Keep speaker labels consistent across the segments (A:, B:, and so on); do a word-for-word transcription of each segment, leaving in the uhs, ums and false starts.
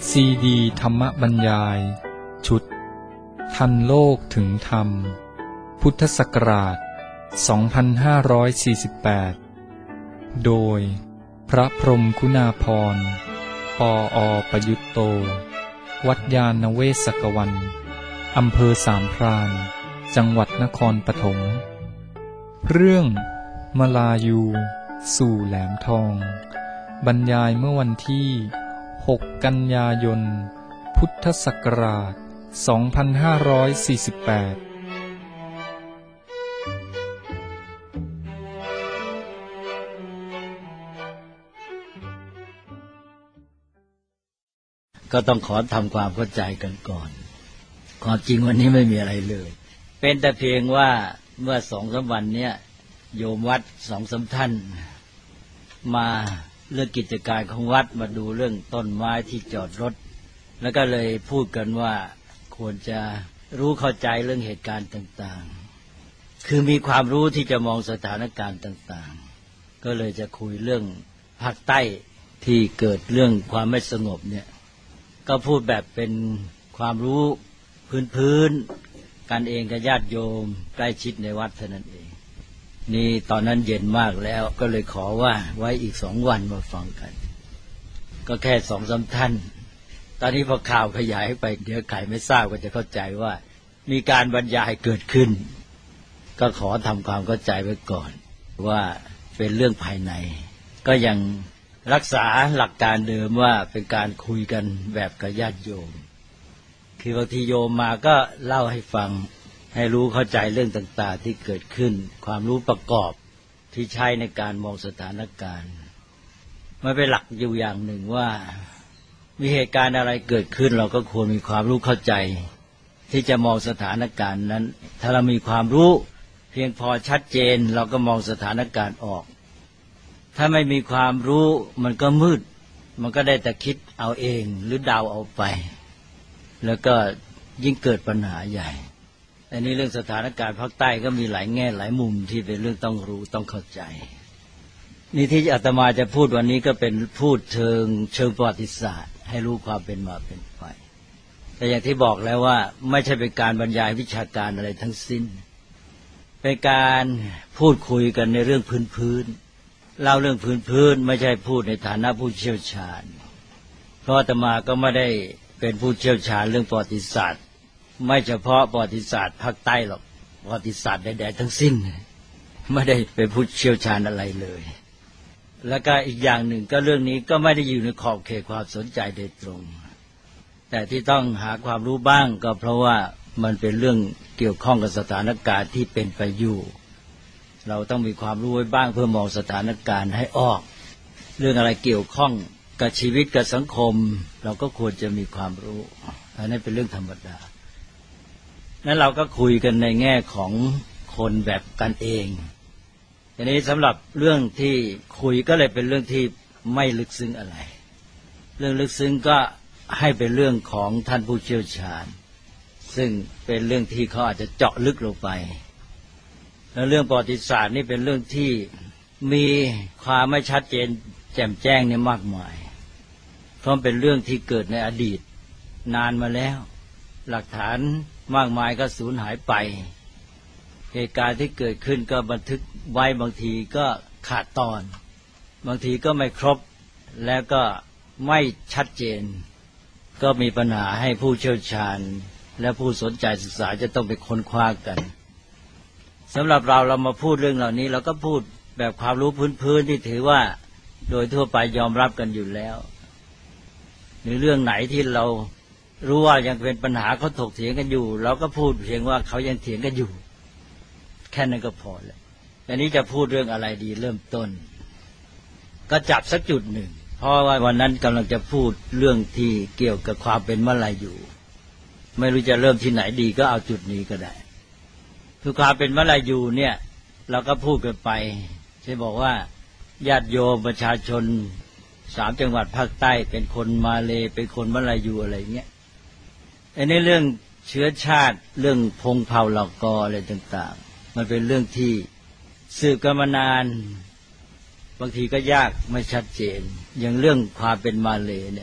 A: ซีดีธรรมบรรยายชุดทันโลกถึงธรรมพุทธศักราชสองพันห้าร้อยสี่สิบแปดโดยพระพรหมคุณาภรณ์ปออประยุตโตวัดยาณเวศกวันอำเภอสามพรานจังหวัดนครปฐมเรื่องมลายูสู่แหลมทองบรรยายเมื่อวันที่หกกันยายนพุทธศักราชสองพันห้าร้อยสี่สิบแปด
B: ก็ต้องขอทำความเข้าใจกันก่อนความจริงวันนี้ไม่มีอะไรเลยเป็นแต่เพียงว่าเมื่อสองสามวันเนี้ยโยมวัดสองสามท่านมาเรื่องกิจการของวัดมาดูเรื่องต้นไม้ที่จอดรถแล้วก็เลยพูดกันว่าควรจะรู้เข้าใจเรื่องเหตุการณ์ต่างๆคือมีความรู้ที่จะมองสถานการณ์ต่างๆก็เลยจะคุยเรื่องภาคใต้ที่เกิดเรื่องความไม่สงบเนี่ยก็พูดแบบเป็นความรู้พื้นๆกันเองกับญาติโยมใกล้ชิดในวัดเท่านั้นเองนี่ตอนนั้นเย็นมากแล้วก็เลยขอว่าไว้อีกสองวันมาฟังกันก็แค่สองสามท่านตอนนี้พอข่าวขยายไปเดี๋ยวใครไม่ทราบก็จะเข้าใจว่ามีการบรรยายเกิดขึ้นก็ขอทำความเข้าใจไว้ก่อนว่าเป็นเรื่องภายในก็ยังรักษาหลักการเดิมว่าเป็นการคุยกันแบบกับญาติโยมคือบางทีโยมมาก็เล่าให้ฟังให้รู้เข้าใจเรื่องต่างๆที่เกิดขึ้นความรู้ประกอบที่ใช้ในการมองสถานการณ์มันเป็นหลักอยู่อย่างหนึ่งว่ามีเหตุการณ์อะไรเกิดขึ้นเราก็ควรมีความรู้เข้าใจที่จะมองสถานการณ์นั้นถ้าเรามีความรู้เพียงพอชัดเจนเราก็มองสถานการณ์ออกถ้าไม่มีความรู้มันก็มืดมันก็ได้แต่คิดเอาเองหรือเดาเอาไปแล้วก็ยิ่งเกิดปัญหาใหญ่อันนี้เรื่องสถานการณ์ภาคใต้ก็มีหลายแง่หลายมุมที่เป็นเรื่องต้องรู้ต้องเข้าใจนี่ที่อาตมาจะพูดวันนี้ก็เป็นพูดเชิงเชิงประวัติศาสตร์ให้รู้ความเป็นมาเป็นไปแต่อย่างที่บอกแล้วว่าไม่ใช่เป็นการบรรยายวิชาการอะไรทั้งสิ้นเป็นการพูดคุยกันในเรื่องพื้นๆเล่าเรื่องพื้นๆไม่ใช่พูดในฐานะผู้เชี่ยวชาญเพราะอาตมาก็ไม่ได้เป็นผู้เชี่ยวชาญเรื่องประวัติศาสตร์ไม่เฉพาะประวัติศาสตร์ภาคใต้หรอกประวัติศาสตร์ใดๆทั้งสิ้นไม่ได้เป็นผู้เชี่ยวชาญอะไรเลยแล้วก็อีกอย่างหนึ่งก็เรื่องนี้ก็ไม่ได้อยู่ในขอบเขตความสนใจโดยตรงแต่ที่ต้องหาความรู้บ้างก็เพราะว่ามันเป็นเรื่องเกี่ยวข้องกับสถานการณ์ที่เป็นไปอยู่เราต้องมีความรู้ไว้บ้างเพื่อมองสถานการณ์ให้ออกเรื่องอะไรเกี่ยวข้องกับชีวิตกับสังคมเราก็ควรจะมีความรู้อันนี้เป็นเรื่องธรรมดานั้นเราก็คุยกันในแง่ของคนแบบกันเองทีนี้สำหรับเรื่องที่คุยก็เลยเป็นเรื่องที่ไม่ลึกซึ้งอะไรเรื่องลึกซึ้งก็ให้เป็นเรื่องของท่านผู้เชี่ยวชาญซึ่งเป็นเรื่องที่เขาอาจจะเจาะลึกลงไปแล้วเรื่องประวัติศาสตร์นี่เป็นเรื่องที่มีความไม่ชัดเจนแจ่มแจ้งเนี่ยมากมายเพราะเป็นเรื่องที่เกิดในอดีตนานมาแล้วหลักฐานมากมายก็สูญหายไปเหตุการณ์ที่เกิดขึ้นก็บันทึกไว้บางทีก็ขาดตอนบางทีก็ไม่ครบแล้วก็ไม่ชัดเจนก็มีปัญหาให้ผู้เชี่ยวชาญและผู้สนใจศึกษาจะต้องไปค้นคว้ากันสำหรับเราเรามาพูดเรื่องเหล่านี้เราก็พูดแบบความรู้พื้นๆที่ถือว่าโดยทั่วไปยอมรับกันอยู่แล้วในเรื่องไหนที่เรารู้ว่ายังเป็นปัญหาเขาถกเถียงกันอยู่เราก็พูดเพียงว่าเขายังเถียงกันอยู่แค่นั้นก็พอแล้วอันนี้จะพูดเรื่องอะไรดีเริ่มต้นก็จับสักจุดหนึ่งเพราะว่าวันนั้นกำลังจะพูดเรื่องที่เกี่ยวกับความเป็นมลายูไม่รู้จะเริ่มที่ไหนดีก็เอาจุดนี้ก็ได้คือความเป็นมลายูเนี่ยเราก็พูดกันไปใช่บอกว่าญาติโยมประชาชนสามจังหวัดภาคใต้เป็นคนมาเลเป็นคนมลายูอะไรเงี้ยอันนี้เรื่องเชื้อชาติเรื่องพงเผ่าเหล่ากออะไรต่างๆมันเป็นเรื่องที่สืบกันมานานบางทีก็ยากไม่ชัดเจนอย่างเรื่องความเป็นมาเลเนี่ย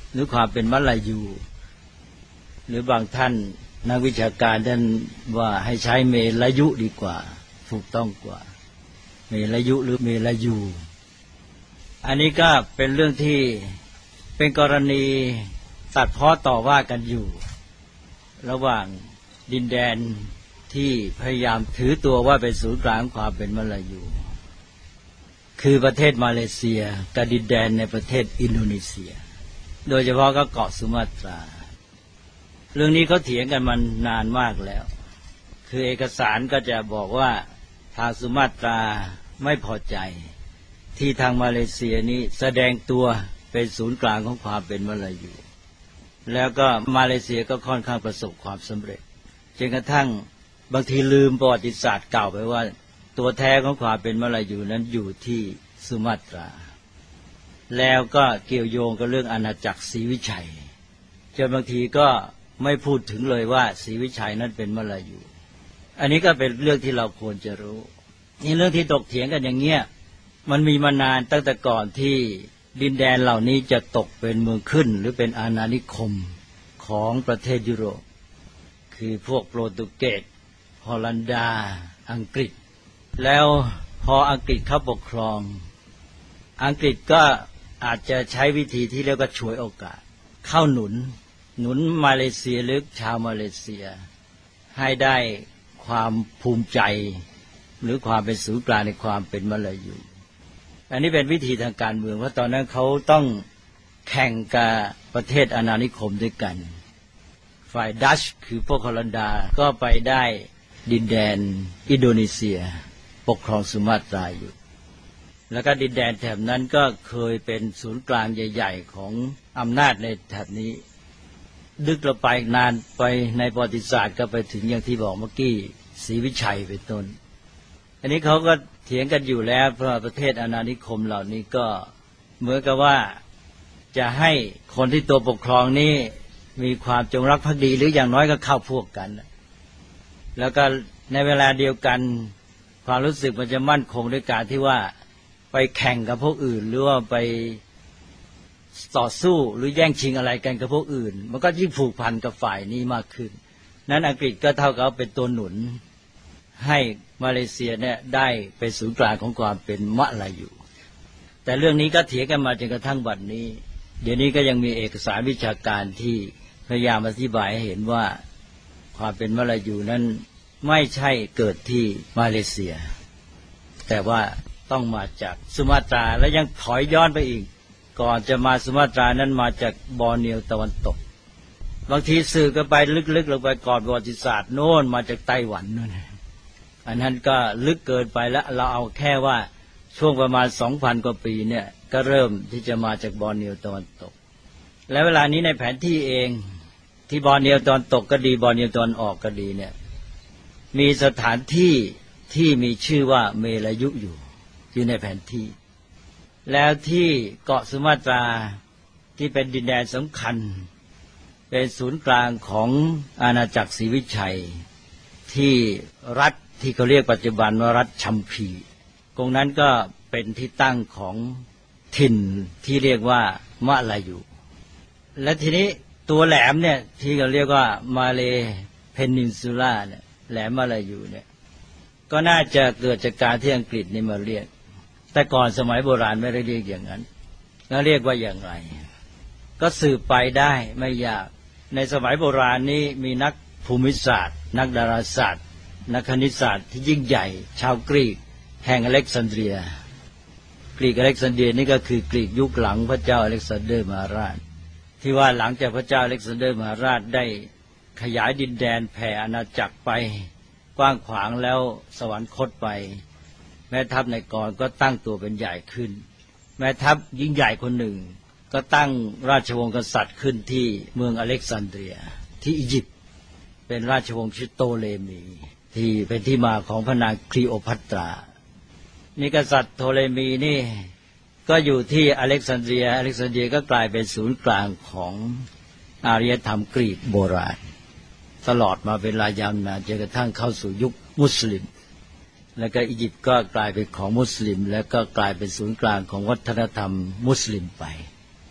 B: หรือความเป็นมัลลายูหรือบางท่านนักวิชาการท่านว่าให้ใช้เมลายุดีกว่าถูกต้องกว่าเมลายุหรือเมลายูอันนี้ก็เป็นเรื่องที่เป็นกรณีตัดพ้อต่อว่ากันอยู่ระหว่างดินแดนที่พยายามถือตัวว่าเป็นศูนย์กลางความเป็นมัลลายูคือประเทศมาเลเซียกับดินแดนในประเทศอินโดนีเซียโดยเฉพาะก็เกาะสุมาตราเรื่องนี้เขาเถียงกันมานานมากแล้วคือเอกสารก็จะบอกว่าทางสุมาตราไม่พอใจที่ทางมาเลเซียนี้แสดงตัวเป็นศูนย์กลางของความเป็นมัลลายูแล้วก็มาเลเซียก็ค่อนข้างประสบความสำเร็จจนกระทั่งบางทีลืมประวัติศาสตร์เก่าไปว่าตัวแท้ของความเป็นมัลลายูนั้นอยู่ที่สุมาตราแล้วก็เกี่ยวโยงกับเรื่องอาณาจักรศรีวิชัยจนบางทีก็ไม่พูดถึงเลยว่าศรีวิชัยนั้นเป็นมัลลายูอันนี้ก็เป็นเรื่องที่เราควรจะรู้นี่เรื่องที่ตกเถียงกันอย่างเงี้ยมันมีมานานตั้งแต่ก่อนที่ดินแดนเหล่านี้จะตกเป็นเมืองขึ้นหรือเป็นอาณานิคมของประเทศยุโรปคือพวกโปรตุเกสฮอลันดาอังกฤษแล้วพออังกฤษเข้าปกครองอังกฤษก็อาจจะใช้วิธีที่เรียกว่าฉวยโอกาสเข้าหนุนหนุนมาเลเซียหรือชาวมาเลเซียให้ได้ความภูมิใจหรือความเป็นศูนย์กลางในความเป็นมัลลายูอันนี้เป็นวิธีทางการเมืองเพราะตอนนั้นเขาต้องแข่งกับประเทศอาณานิคมด้วยกันฝ่ายดัชคือพวกฮอลันดาก็ไปได้ดินแดนอินโดนีเซียปกครองสุมาตราอยู่แล้วก็ดินแดนแถบนั้นก็เคยเป็นศูนย์กลางใหญ่ๆของอำนาจในแถบนี้ดึกเราไปนานไปในประวัติศาสตร์ก็ไปถึงอย่างที่บอกเมื่อกี้ศรีวิชัยเป็นต้นอันนี้เขาก็เถียงกันอยู่แล้วเพราะประเทศอาณานิคมเหล่านี้ก็เหมือนกับว่าจะให้คนที่ตัวปกครองนี้มีความจงรักภักดีหรืออย่างน้อยก็เข้าพวกกันแล้วก็ในเวลาเดียวกันความรู้สึกมันจะมั่นคงด้วยการที่ว่าไปแข่งกับพวกอื่นหรือว่าไปต่อสู้หรือแย่งชิงอะไรกันกับพวกอื่นมันก็ยิ่งผูกพันกับฝ่ายนี้มากขึ้นนั้นอังกฤษก็เท่ากับเป็นตัวหนุนให้มาเลเซียเนี่ยได้เป็นศูนย์กลางของความเป็นมัลลายูแต่เรื่องนี้ก็เถียงกันมาจนกระทั่งบัดนี้เดี๋ยวนี้ก็ยังมีเอกสารวิชาการที่พยายามอธิบายให้เห็นว่าความเป็นมัลลายูนั้นไม่ใช่เกิดที่มาเลเซียแต่ว่าต้องมาจากสุมาตราและยังถอยย้อนไปอีกก่อนจะมาสุมาตรานั้นมาจากบอร์เนียวตะวันตกบางทีสื่อก็ไปลึกๆลงไปก่อนประวัติศาสตร์โน่นมาจากไต้หวันนู่นอันนั้นก็ลึกเกินไปแล้วเราเอาแค่ว่าช่วงประมาณ สองพัน กว่าปีเนี่ยก็เริ่มที่จะมาจากบอร์เนียวตะวันตกและเวลานี้ในแผนที่เองที่บอร์เนียวตะวันตกก็ดีบอร์เนียวตะวันออกก็ดีเนี่ยมีสถานที่ที่มีชื่อว่าเมลายุอยู่อยู่ในแผนที่แล้วที่เกาะสุมาตราที่เป็นดินแดนสำคัญเป็นศูนย์กลางของอาณาจักรศรีวิชัยที่รัฐที่เขาเรียกปัจจุบันว่ารัฐชัมพีตรงนั้นก็เป็นที่ตั้งของถิ่นที่เรียกว่ามะลายูและทีนี้ตัวแหลมเนี่ยที่เขาเรียกว่ามาเลเพนินซูล่าเนี่ยแหลมมะลายูเนี่ยก็น่าจะเกิดจากการที่อังกฤษนี่มาเรียกแต่ก่อนสมัยโบราณไม่ได้เรียกอย่างนั้นแล้วเรียกว่าอย่างไรก็สืบไปได้ไม่ยากในสมัยโบราณนี้มีนักภูมิศาสตร์นักดาราศาสตร์นักคณิตศาสตร์ที่ยิ่งใหญ่ชาวกรีกแห่งอเล็กซานเดรียกรีกอเล็กซานเดรียนี่ก็คือกรีกยุคหลังพระเจ้าอเล็กซานเดอร์มหาราชที่ว่าหลังจากพระเจ้าอเล็กซานเดอร์มหาราชได้ขยายดินแดนแผ่อาณาจักรไปกว้างขวางแล้วสวรรคตไปแม่ทัพในกรก็ตั้งตัวเป็นใหญ่ขึ้นแม่ทัพยิ่งใหญ่คนหนึ่งก็ตั้งราชวงศ์กษัตริย์ขึ้นที่เมืองอเล็กซานเดรียที่อียิปต์เป็นราชวงศ์ชื่อโตเลมีที่เป็นที่มาของพระนางคลีโอพัตรานี่กษัตริย์โทเลมีนี่ก็อยู่ที่อเล็กซานเดรียอเล็กซานเดรียก็กลายเป็นศูนย์กลางของอารยธรรมกรีกโบราณตลอดมาเป็นเวลายาวนานจนกระทั่งเข้าสู่ยุคมุสลิมแล้วก็อียิปต์ก็กลายเป็นของมุสลิมแล้วก็กลายเป็นศูนย์กลางของวัฒนธรรมมุสลิมไป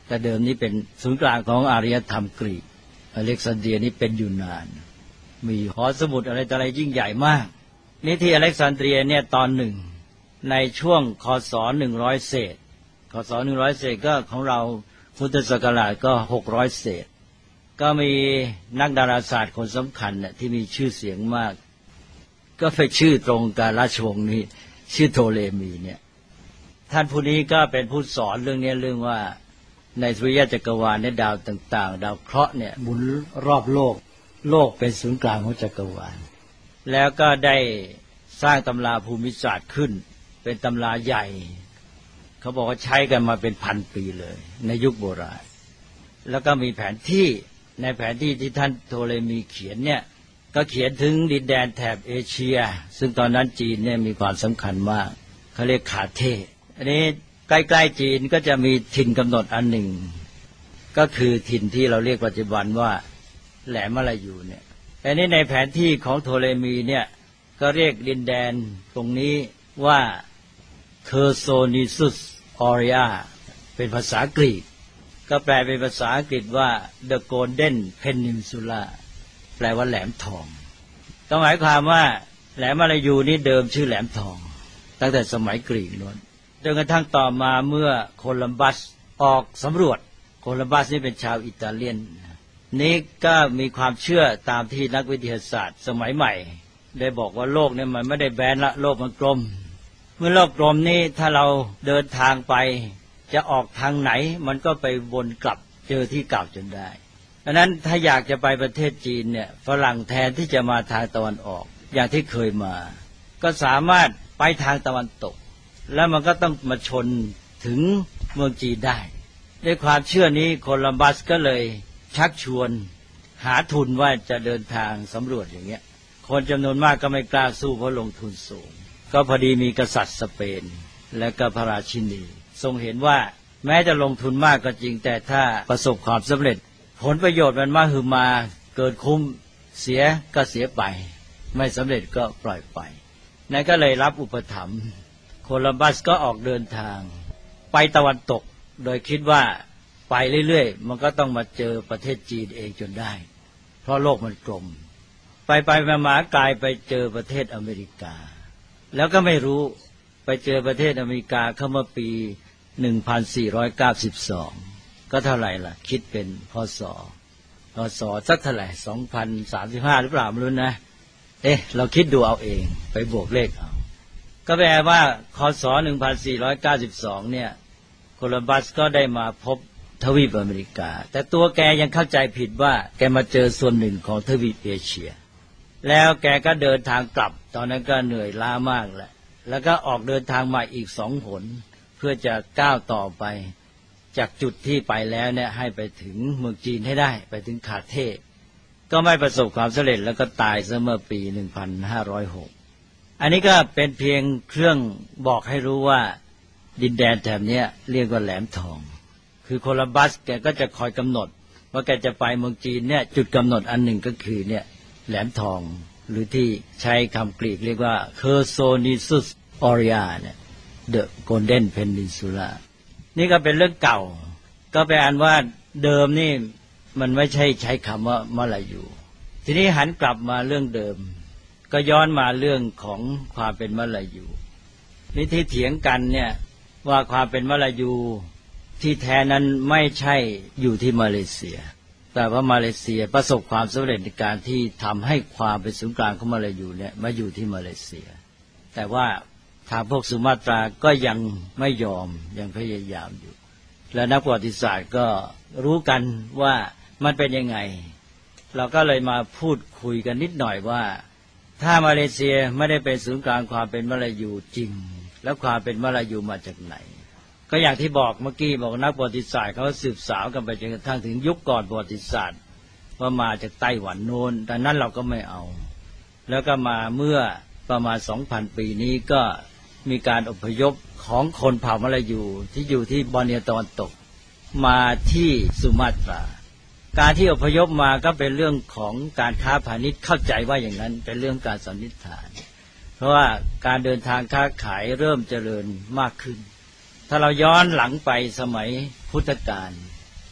B: แต่เดิมนี้เป็นศูนย์กลางของอารยธรรมกรีกอเล็กซานเดรียนี้เป็นยูนาน มีหอสมุดอะไรต่ออะไรยิ่งใหญ่มากนี่ที่อเล็กซานเดรียเนี่ยตอนหนึ่งในช่วงคศหนึ่งร้อยเศษคศหนึ่งร้อยเศษก็ของเราพุทธศักราชก็หกร้อยเศษก็มีนักดาราศาสตร์คนสำคัญน่ะที่มีชื่อเสียงมากก็ไปชื่อตรงกับราชวงศ์นี้ชื่อโทเลมีเนี่ยท่านผู้นี้ก็เป็นผู้สอนเรื่องนี้เรื่องว่าในสุริยะจักรวาลในดาวต่างๆดาวเคราะห์เนี่ยหมุนรอบโลกโลกเป็นศูนย์กลางของจักรวาลแล้วก็ได้สร้างตำราภูมิศาสตร์ขึ้นเป็นตำราใหญ่เขาบอกว่าใช้กันมาเป็นพันปีเลยในยุคโบราณแล้วก็มีแผนที่ในแผนที่ที่ท่านโทเลมีเขียนเนี่ยก็เขียนถึงดินแดนแถบเอเชียซึ่งตอนนั้นจีนเนี่ยมีความสำคัญมากเขาเรียกขาเทอันนี้ใกล้ๆจีนก็จะมีถิ่นกำหนดอันหนึ่งก็คือถิ่นที่เราเรียกปัจจุบันว่าแหลมมลายูเนี่ยอันนี้ในแผนที่ของโทเลมีเนี่ยก็เรียกดินแดนตรงนี้ว่าเคอร์โซนิซุสออริอาเป็นภาษากรีกก็แปลเป็นภาษาอังกฤษว่า The Golden Peninsula แปลว่าแหลมทองก็หมายความว่าแหลมมลายูนี่เดิมชื่อแหลมทองตั้งแต่สมัยกรีกโน้นจนกระทั่งต่อมาเมื่อโคลัมบัสออกสำรวจโคลัมบัสนี่เป็นชาวอิตาเลียนนี่ก็มีความเชื่อตามที่นักวิทยาศาสตร์สมัยใหม่ได้บอกว่าโลกเนี่ยมันไม่ได้แบนละโลกมันกลมเมื่อโลกกลมนี่ถ้าเราเดินทางไปจะออกทางไหนมันก็ไปวนกลับเจอที่เก่าจนได้ดังนั้นถ้าอยากจะไปประเทศจีนเนี่ยฝรั่งแทนที่จะมาทางตะวันออกอย่างที่เคยมาก็สามารถไปทางตะวันตกแล้วมันก็ต้องมาชนถึงเมืองจีนได้ด้วยความเชื่อนี้โคลัมบัสก็เลยชักชวนหาทุนว่าจะเดินทางสำรวจอย่างเงี้ยคนจำนวนมากก็ไม่กล้าสู้เพราะลงทุนสูงก็พอดีมีกษัตริย์สเปนและก็พระราชินีทรงเห็นว่าแม้จะลงทุนมากก็จริงแต่ถ้าประสบความสำเร็จผลประโยชน์มันมากคือมาเกินคุ้มเสียก็เสียไปไม่สำเร็จก็ปล่อยไปนั่นก็เลยรับอุปถัมภ์โคลัมบัสก็ออกเดินทางไปตะวันตกโดยคิดว่าไปเรื่อยๆมันก็ต้องมาเจอประเทศจีนเองจนได้เพราะโลกมันกลมไปไปมากลายไปเจอประเทศอเมริกาแล้วก็ไม่รู้ไปเจอประเทศอเมริกาเข้ามาปีหนึ่งพันสี่ร้อยเก้าสิบสองก็เท่าไหร่ล่ะคิดเป็นพศพศสักเท่าไหร่สองพันสามสิบห้าหรือเปล่าไม่รู้นะเอ๊ะเราคิดดูเอาเองไปบวกเลขเอาก็แปลว่าคศหนึ่งพันสี่ร้อยเก้าสิบสองเนี่ยโคลัมบัสก็ได้มาพบทวีปอเมริกาแต่ตัวแกยังเข้าใจผิดว่าแกมาเจอส่วนหนึ่งของทวีปเอเชียแล้วแกก็เดินทางกลับตอนนั้นก็เหนื่อยล้ามากแหละแล้วก็ออกเดินทางมาอีกสองหนเพื่อจะก้าวต่อไปจากจุดที่ไปแล้วเนี่ยให้ไปถึงเมืองจีนให้ได้ไปถึงขาเทก็ไม่ประสบความสำเร็จแล้วก็ตายเมื่อปีหนึ่งพันห้าร้อยหกอันนี้ก็เป็นเพียงเครื่องบอกให้รู้ว่าดินแดนแถบนี้เรียกว่าแหลมทองคือโคลัมบัสแกก็จะคอยกำหนดว่าแกจะไปเมืองจีนเนี่ยจุดกำหนดอันหนึ่งก็คือเนี่ยแหลมทองหรือที่ใช้คำกรีกเรียกว่า Chersonesus Aurea เนี่ย The Golden Peninsula นี่ก็เป็นเรื่องเก่าก็แปลว่าเดิมนี่มันไม่ใช่ใช้คำว่ามลายูทีนี้หันกลับมาเรื่องเดิมก็ย้อนมาเรื่องของความเป็นมลายูนี่ที่เถียงกันเนี่ยว่าความเป็นมลายูที่แท้นั้นไม่ใช่อยู่ที่มาเลเซียแต่ว่ามาเลเซียประสบความสำเร็จในการที่ทำให้ความเป็นศูนย์กลางของมาลายูเนี่ยมาอยู่ที่มาเลเซียแต่ว่าทางพวกสุมาตราก็ยังไม่ยอมยังพยายามอยู่และนักประวัติศาสตร์ก็รู้กันว่ามันเป็นยังไงเราก็เลยมาพูดคุยกันนิดหน่อยว่าถ้ามาเลเซียไม่ได้เป็นศูนย์กลางความเป็นมลายูจริงแล้วความเป็นมลายูมาจากไหนก็อย่างที่บอกเมื่อกี้บอกนักประวัติศาสตร์เขาสืบสาวกันไปจนกระทั่งถึงยุคก่อนประวัติศาสตร์ว่ามาจากไต้หวันโน้นแต่นั้นเราก็ไม่เอาแล้วก็มาเมื่อประมาณ สองพัน ปีนี้ก็มีการอพยพของคนเผ่ามลายูที่อยู่ที่บอร์เนียวตะวันตกมาที่สุมาตราการที่อพยพมาก็เป็นเรื่องของการค้าพาณิชย์เข้าใจว่าอย่างนั้นเป็นเรื่องการสันนิษฐานเพราะว่าการเดินทางค้าขายเริ่มเจริญมากขึ้นถ้าเราย้อนหลังไปสมัยพุทธกาล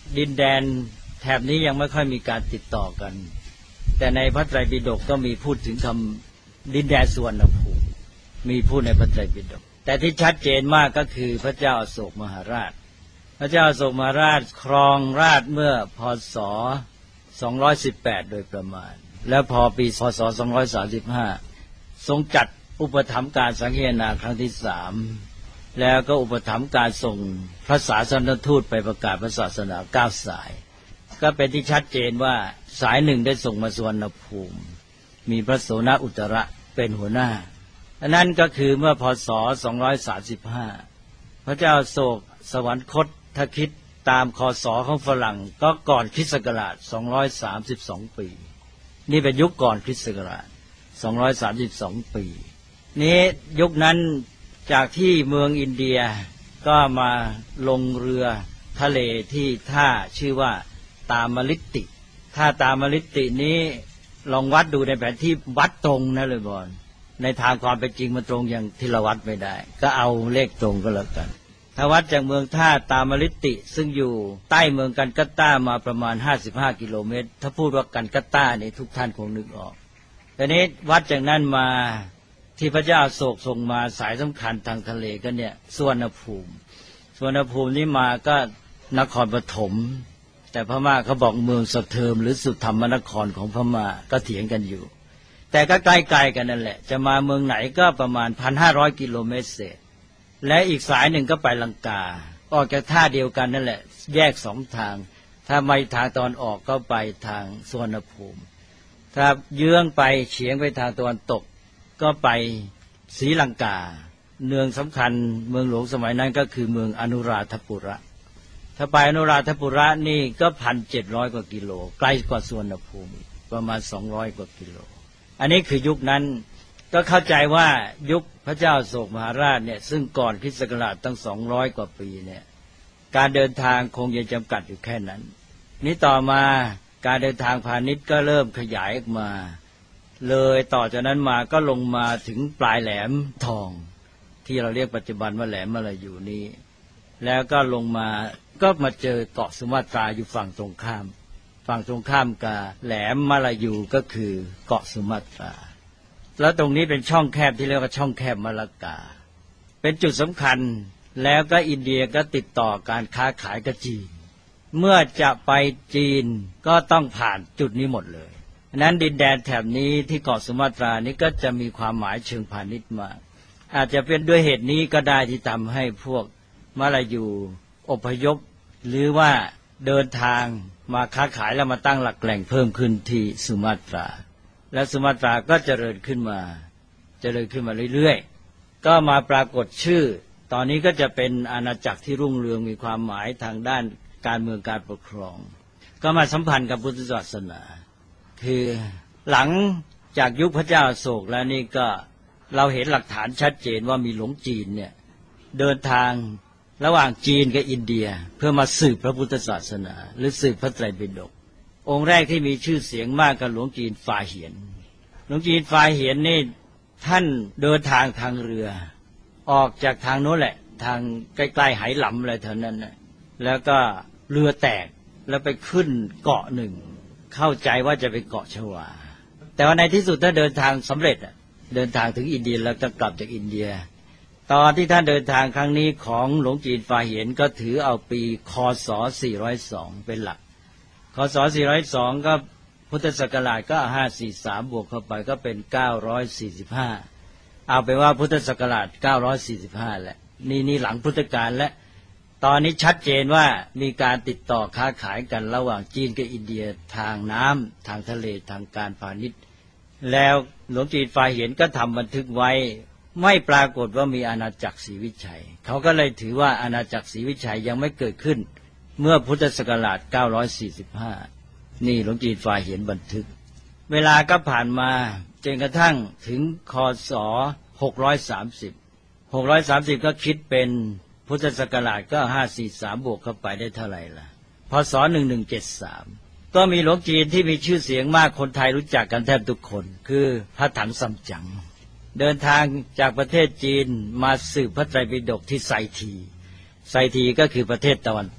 B: ดินแดนแถบนี้ยังไม่ค่อยมีการติดต่อกันแต่ในพระไตรปิฎกก็มีพูดถึงคำดินแดนสุวรรณภูมิมีพูดในพระไตรปิฎกแต่ที่ชัดเจนมากก็คือพระเจ้าอโศกมหาราชพระเจ้าอโศกมหาราชครองราชย์เมื่อพ.ศ. สองร้อยสิบแปดโดยประมาณแล้วพอปีพ.ศ. สองร้อยสามสิบห้าทรงจัดอุปถัมภ์การสังฆนาครั้งที่สามแล้วก็อุปถัมภ์การส่งพระศาสนทูตไปประกาศพระศาสนาเก้าสายก็เป็นที่ชัดเจนว่าสายหนึ่งได้ส่งมาสุวรรณภูมิมีพระโสนอุตระเป็นหัวหน้าอันนั้นก็คือเมื่อพ.ศ. สองร้อยสามสิบห้าพระเจ้าโศกสวรรคตถ้าคิดตามคศของฝรั่งก็ก่อนคริสต์ศักราชสองร้อยสามสิบสองปีนี่เป็นยุคก่อนคริสต์ศักราชสองร้อยสามสิบสองปีนี้ยุคนั้นจากที่เมืองอินเดียก็มาลงเรือทะเลที่ท่าชื่อว่าตามลิตติท่าตามลิตตินี้ลองวัดดูในแผนที่วัดตรงนะเลยบอลในทางความเป็นจริงมันตรงอย่างที่เราวัดไม่ได้ก็เอาเลขตรงก็แล้วกันถ้าวัดจากเมืองท่าตามลิตติซึ่งอยู่ใต้เมืองกันกัตตามาประมาณห้าสิบห้ากิโลเมตรถ้าพูดว่ากันกัตตานี่ทุกท่านคงนึกออกแต่นี้วัดจากนั้นมาที่พระเจ้าโศกส่งมาสายสำคัญทางทะเลก็เนี่ยสุวรรณภูมิสุวรรณภูมินี้มาก็นครปฐมแต่พม่าเขาบอกเมืองสะเทิมหรือสุธรรมนครของพม่าก็เถียงกันอยู่แต่ก็ใกล้ๆกันนั่นแหละจะมาเมืองไหนก็ประมาณ หนึ่งพันห้าร้อย กิโลเมตรเศษและอีกสายหนึ่งก็ไปลังกาออกจากท่าเดียวกันนั่นแหละแยกสองทางถ้าไม่ทางตอนออกก็ไปทางสุวรรณภูมิถ้าเยื้องไปเฉียงไปทางตะวันตกก็ไปศรีลังกาเมืองสำคัญเมืองหลวงสมัยนั้นก็คือเมืองอนุราธปุระถ้าไปอนุราธปุระนี่ก็ หนึ่งพันเจ็ดร้อย กว่ากิโลไกลกว่าสุวรรณภูมิประมาณสองร้อยกว่ากิโลอันนี้คือยุคนั้นก็เข้าใจว่ายุคพระเจ้าโศกมหาราชเนี่ยซึ่งก่อนคริสต์ศักราชตั้งสองร้อยกว่าปีเนี่ยการเดินทางคงจะจำกัดอยู่แค่นั้นนี้ต่อมาการเดินทางพาณิชย์ก็เริ่มขยายออกมาเลยต่อจากนั้นมาก็ลงมาถึงปลายแหลมทองที่เราเรียกปัจจุบันว่าแหลมมลายูนี้แล้วก็ลงมาก็มาเจอเกาะสุมาตราอยู่ฝั่งตรงข้ามฝั่งตรงข้ามกับแหลมมลายูก็คือเกาะสุมาตราแล้วตรงนี้เป็นช่องแคบที่เรียกว่าช่องแคบมะละกาเป็นจุดสำคัญแล้วก็อินเดียก็ติดต่อการค้าขายกับจีนเมื่อจะไปจีนก็ต้องผ่านจุดนี้หมดเลยนั้นดินแดนแถบนี้ที่เกาะสุมาตรานี้ก็จะมีความหมายเชิงพาณิชย์มากอาจจะเป็นด้วยเหตุนี้ก็ได้ที่ทำให้พวกมลายูอพยพหรือว่าเดินทางมาค้าขายแล้วมาตั้งหลักแหล่งเพิ่มขึ้นที่สุมาตราและสุมาตราก็เจริญขึ้นมาเจริญขึ้นมาเรื่อยๆก็มาปรากฏชื่อตอนนี้ก็จะเป็นอาณาจักรที่รุ่งเรืองมีความหมายทางด้านการเมืองการปกครองก็มาสัมพันธ์กับพุทธศาสนาคือหลังจากยุคพระเจ้าอโศกแล้วนี่ก็เราเห็นหลักฐานชัดเจนว่ามีหลวงจีนเนี่ยเดินทางระหว่างจีนกับอินเดียเพื่อมาสืบพระพุทธศาสนาหรือสืบพระไตรปิฎกองค์แรกที่มีชื่อเสียงมากกับหลวงจีนฟาเหียนหลวงจีนฟาเหียนนี่ท่านเดินทางทางเรือออกจากทางโน้นแหละทางใกล้ๆไหหลำอะไรแถวนั้นนะแล้วก็เรือแตกแล้วไปขึ้นเกาะหนึ่งเข้าใจว่าจะไปเกาะชวาแต่ว่าในที่สุดถ้าเดินทางสำเร็จเดินทางถึงอินเดียแล้วก็กลับจากอินเดียตอนที่ท่านเดินทางครั้งนี้ของหลวงจีนฟาเหียนก็ถือเอาปีคศสี่ร้อยสองเป็นหลักคศสี่ร้อยสองก็พุทธศักราชก็ห้าร้อยสี่สิบสามบวกเข้าไปก็เป็นเก้าร้อยสี่สิบห้าเอาไปว่าพุทธศักราชเก้าร้อยสี่สิบห้าแหละนี่นี่หลังพุทธกาลและตอนนี้ชัดเจนว่ามีการติดต่อค้าขายกันระหว่างจีนกับอินเดียทางน้ำทางทะเลทางการพาณิชย์แล้วหลวงจีนฟาเหียนก็ทำบันทึกไว้ไม่ปรากฏว่ามีอาณาจักรศรีวิชัยเขาก็เลยถือว่าอาณาจักรศรีวิชัยยังไม่เกิดขึ้นเมื่อพุทธศักราชเก้าร้อยสี่สิบห้านี่หลวงจีนฟาเหียนบันทึกเวลาก็ผ่านมาจนกระทั่งถึงคศหกร้อยสามสิบ หกร้อยสามสิบก็คิดเป็นพุทธศักราชก็ห้าร้อยสี่สิบสามบวกเข้าไปได้เท่าไหร่ล่ะพศหนึ่งพันหนึ่งร้อยเจ็ดสิบสามก็มีหลวงจีนที่มีชื่อเสียงมากคนไทยรู้จักกันแทบทุกคนคือพระถังซัมจั๋งเดินทางจากประเทศจีนมาสืบพระไตรปิฎกที่ไซทีไซทีก็คือประเทศตะวันตก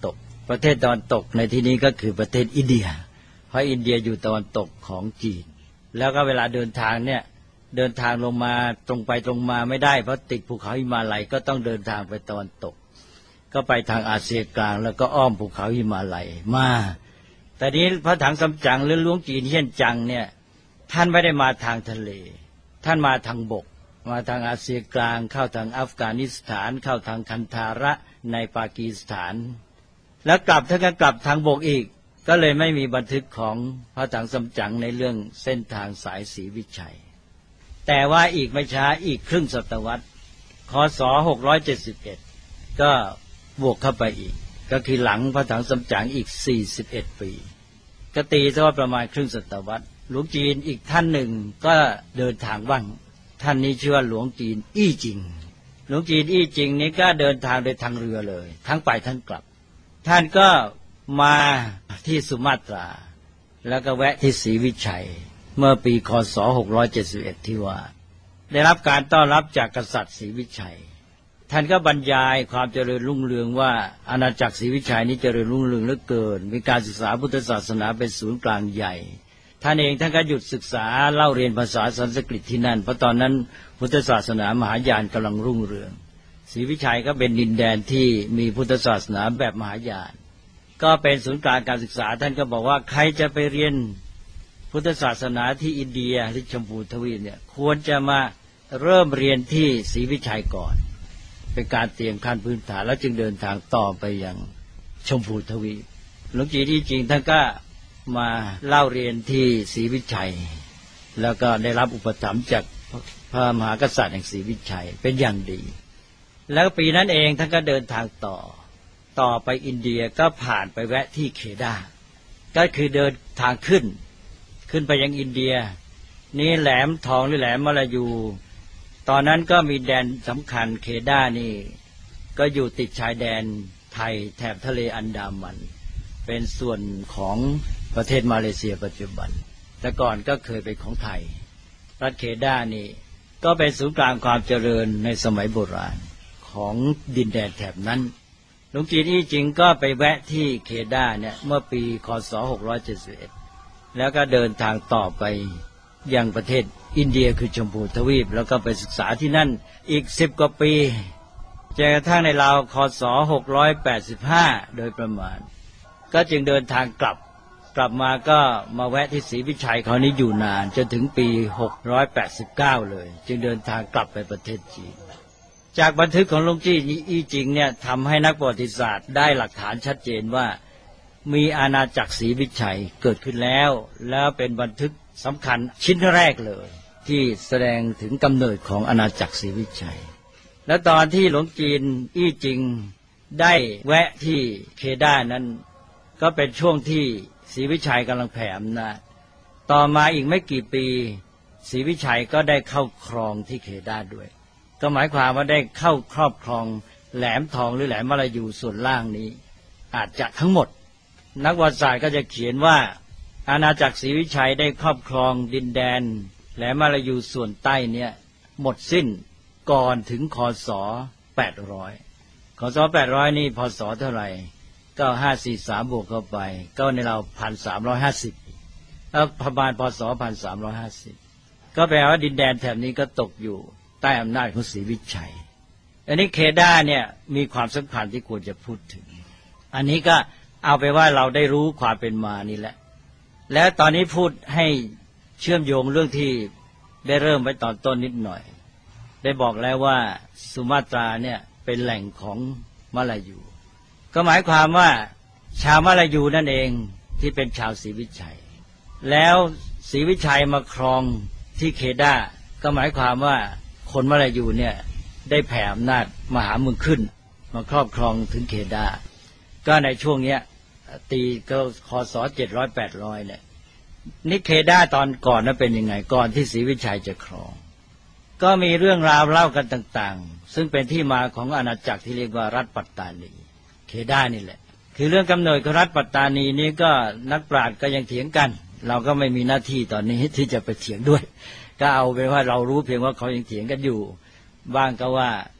B: ประเทศตะวันตกในที่นี้ก็คือประเทศอินเดียเพราะอินเดียอยู่ตะวันตกของจีนแล้วก็เวลาเดินทางเนี่ยเดินทางลงมาตรงไปตรงมาไม่ได้เพราะติดภูเขาหิมาลัยก็ต้องเดินทางไปตะวันตกก็ไปทางอาเซียกลางแล้วก็อ้อมภูเขาหิมาลัยมาแต่นี้พระถังซัมจั๋งหรือหลวงจีนเฮียนจังเนี่ยท่านไม่ได้มาทางทะเลท่านมาทางบกมาทางอาเซียกลางเข้าทางอัฟกานิสถานเข้าทางคันธาระในปากีสถานแล้วกลับท่านก็กลับทางบกอีกก็เลยไม่มีบันทึกของพระถังซัมจั๋งในเรื่องเส้นทางสายศรีวิชัยแต่ว่าอีกไม่ช้าอีกครึ่งศตวรรษคศหกร้อยเจ็ดสิบเอ็ดก็บวกเข้าไปอีกก็คือหลังพระถังซัมจั๋งอีกสี่สิบเอ็ดปีก็ตีซะว่าประมาณครึ่งศตวรรษหลวงจีนอีกท่านหนึ่งก็เดินทางบ้างท่านนี้ชื่อว่าหลวงจีนอี้จิงหลวงจีนอี้จิงนี้ก็เดินทางโดยทางเรือเลยทั้งไปทั้งกลับท่านก็มาที่สุมาตราแล้วก็แวะที่ศรีวิชัยเมื่อปีคศหกร้อยเจ็ดสิบเอ็ดที่ว่าได้รับการต้อนรับจากกษัตริย์ศรีวิชัยท่านก็บรรยายความเจริญรุ่งเรืองว่าอาณาจักรศรีวิชัยนี้เจริญรุ่งเรืองเหลือเกินมีการศึกษาพุทธศาสนาเป็นศูนย์กลางใหญ่ท่านเองท่านก็หยุดศึกษาเล่าเรียนภาษาสันสกฤตที่นั่นเพราะตอนนั้นพุทธศาสนามหายานกำลังรุ่งเรืองศรีวิชัยก็เป็นดินแดนที่มีพุทธศาสนาแบบมหายานก็เป็นศูนย์กลางการศึกษาท่านก็บอกว่าใครจะไปเรียนพุทธศาสนาที่อินเดียหรือชมพูทวีปเนี่ยควรจะมาเริ่มเรียนที่ศรีวิชัยก่อนเป็นการเตรียมขั้นพื้นฐานแล้วจึงเดินทางต่อไปยังชมพูทวีปหลวงจีนที่จริงท่านก็มาเล่าเรียนที่ศรีวิชัยแล้วก็ได้รับอุปถัมภ์จากพระมหากษัตริย์แห่งศรีวิชัยเป็นอย่างดีแล้วปีนั้นเองท่านก็เดินทางต่อต่อไปอินเดียก็ผ่านไปแวะที่เคดาก็คือเดินทางขึ้นขึ้นไปยังอินเดียนี่แหลมทองหรือแหลมมลายูตอนนั้นก็มีแดนสำคัญเคดานี่ก็อยู่ติดชายแดนไทยแถบทะเลอันดามันเป็นส่วนของประเทศมาเลเซียปัจจุบันแต่ก่อนก็เคยเป็นของไทยรัฐเคดานี่ก็เป็นศูนย์กลางความเจริญในสมัยโบราณของดินแดนแถบนั้นหลวงจีนอี้จิงก็ไปแวะที่เคดาเนี่ยเมื่อปีคศหกร้อยเจ็ดสิบเอ็ดแล้วก็เดินทางต่อไปยังประเทศอินเดียคือชมพูทวีปแล้วก็ไปศึกษาที่นั่นอีกสิบกว่าปีจนกระทั่งในราวคศหกร้อยแปดสิบห้าโดยประมาณก็จึงเดินทางกลับกลับมาก็มาแวะที่ศรีวิชัยคราวนี้อยู่นานจนถึงปีหกร้อยแปดสิบเก้าเลยจึงเดินทางกลับไปประเทศจีนจากบันทึกของหลวงจี้อี้จิงเนี่ยทำให้นักประวัติศาสตร์ได้หลักฐานชัดเจนว่ามีอาณาจักรศรีวิชัยเกิดขึ้นแล้วแล้วเป็นบันทึกสำคัญชิ้นแรกเลยที่แสดงถึงกำเนิดของอาณาจักรศรีวิชัยและตอนที่หลวงจีนอี้จิงได้แวะที่เคดานั้นก็เป็นช่วงที่ศรีวิชัยกำลังแผ่อำนาจต่อมาอีกไม่กี่ปีศรีวิชัยก็ได้เข้าครองที่เคดาด้วยก็หมายความว่าได้เข้าครอบครองแหลมทองหรือแหลมมลายูส่วนล่างนี้อาจจะทั้งหมดนักประวัติศาสตร์ก็จะเขียนว่าอาณาจักรศรีวิชัยได้ครอบครองดินแดนแหลมมลายูส่วนใต้เนี่ยหมดสิ้นก่อนถึงคศแปดร้อยคศแปดร้อยนี่พศเท่าไหร่ก็ห้าสี่สามบวกเข้าไปก็ในเราพันสามร้อยห้าสิบแล้วประมาณพศพันสามร้อยห้าสิบก็แปลว่าดินแดนแถบนี้ก็ตกอยู่ใต้อำนาจของศรีวิชัยอันนี้เคดาเนี่ยมีความสำคัญที่ควรจะพูดถึงอันนี้ก็เอาไปว่าเราได้รู้ความเป็นมานี่แหละแล้วตอนนี้พูดให้เชื่อมโยงเรื่องที่ได้เริ่มไว้ตอนต้นนิดหน่อยได้บอกแล้วว่าสุมาตราเนี่ยเป็นแหล่งของมลายูก็หมายความว่าชาวมลายูนั่นเองที่เป็นชาวศรีวิชัยแล้วศรีวิชัยมาครองที่เคดาก็หมายความว่าคนมลายูเนี่ยได้แผ่อำนาจมหาเมืองขึ้นมาครอบครองถึงเคดาก็ในช่วงเนี้ยตีก็คศเจ็ดร้อยแปดร้อยเนี่ยนิเคดาตอนก่อนนั้นเป็นยังไงก่อนที่ศรีวิชัยจะครองก็มีเรื่องราวเล่ากันต่างๆซึ่งเป็นที่มาของอาณาจักรที่เรียกว่ารัฐปัตตานีเคดานี่แหละคือเรื่องกำเนิดของรัฐปัตตานีนี้ก็นักปราชญ์ก็ยังเถียงกันเราก็ไม่มีหน้าที่ตอนนี้ที่จะไปเถียงด้วยก็เอาเป็นว่าเรารู้เพียงว่าเขายังเถียงกันอยู่บ้างก็ว่า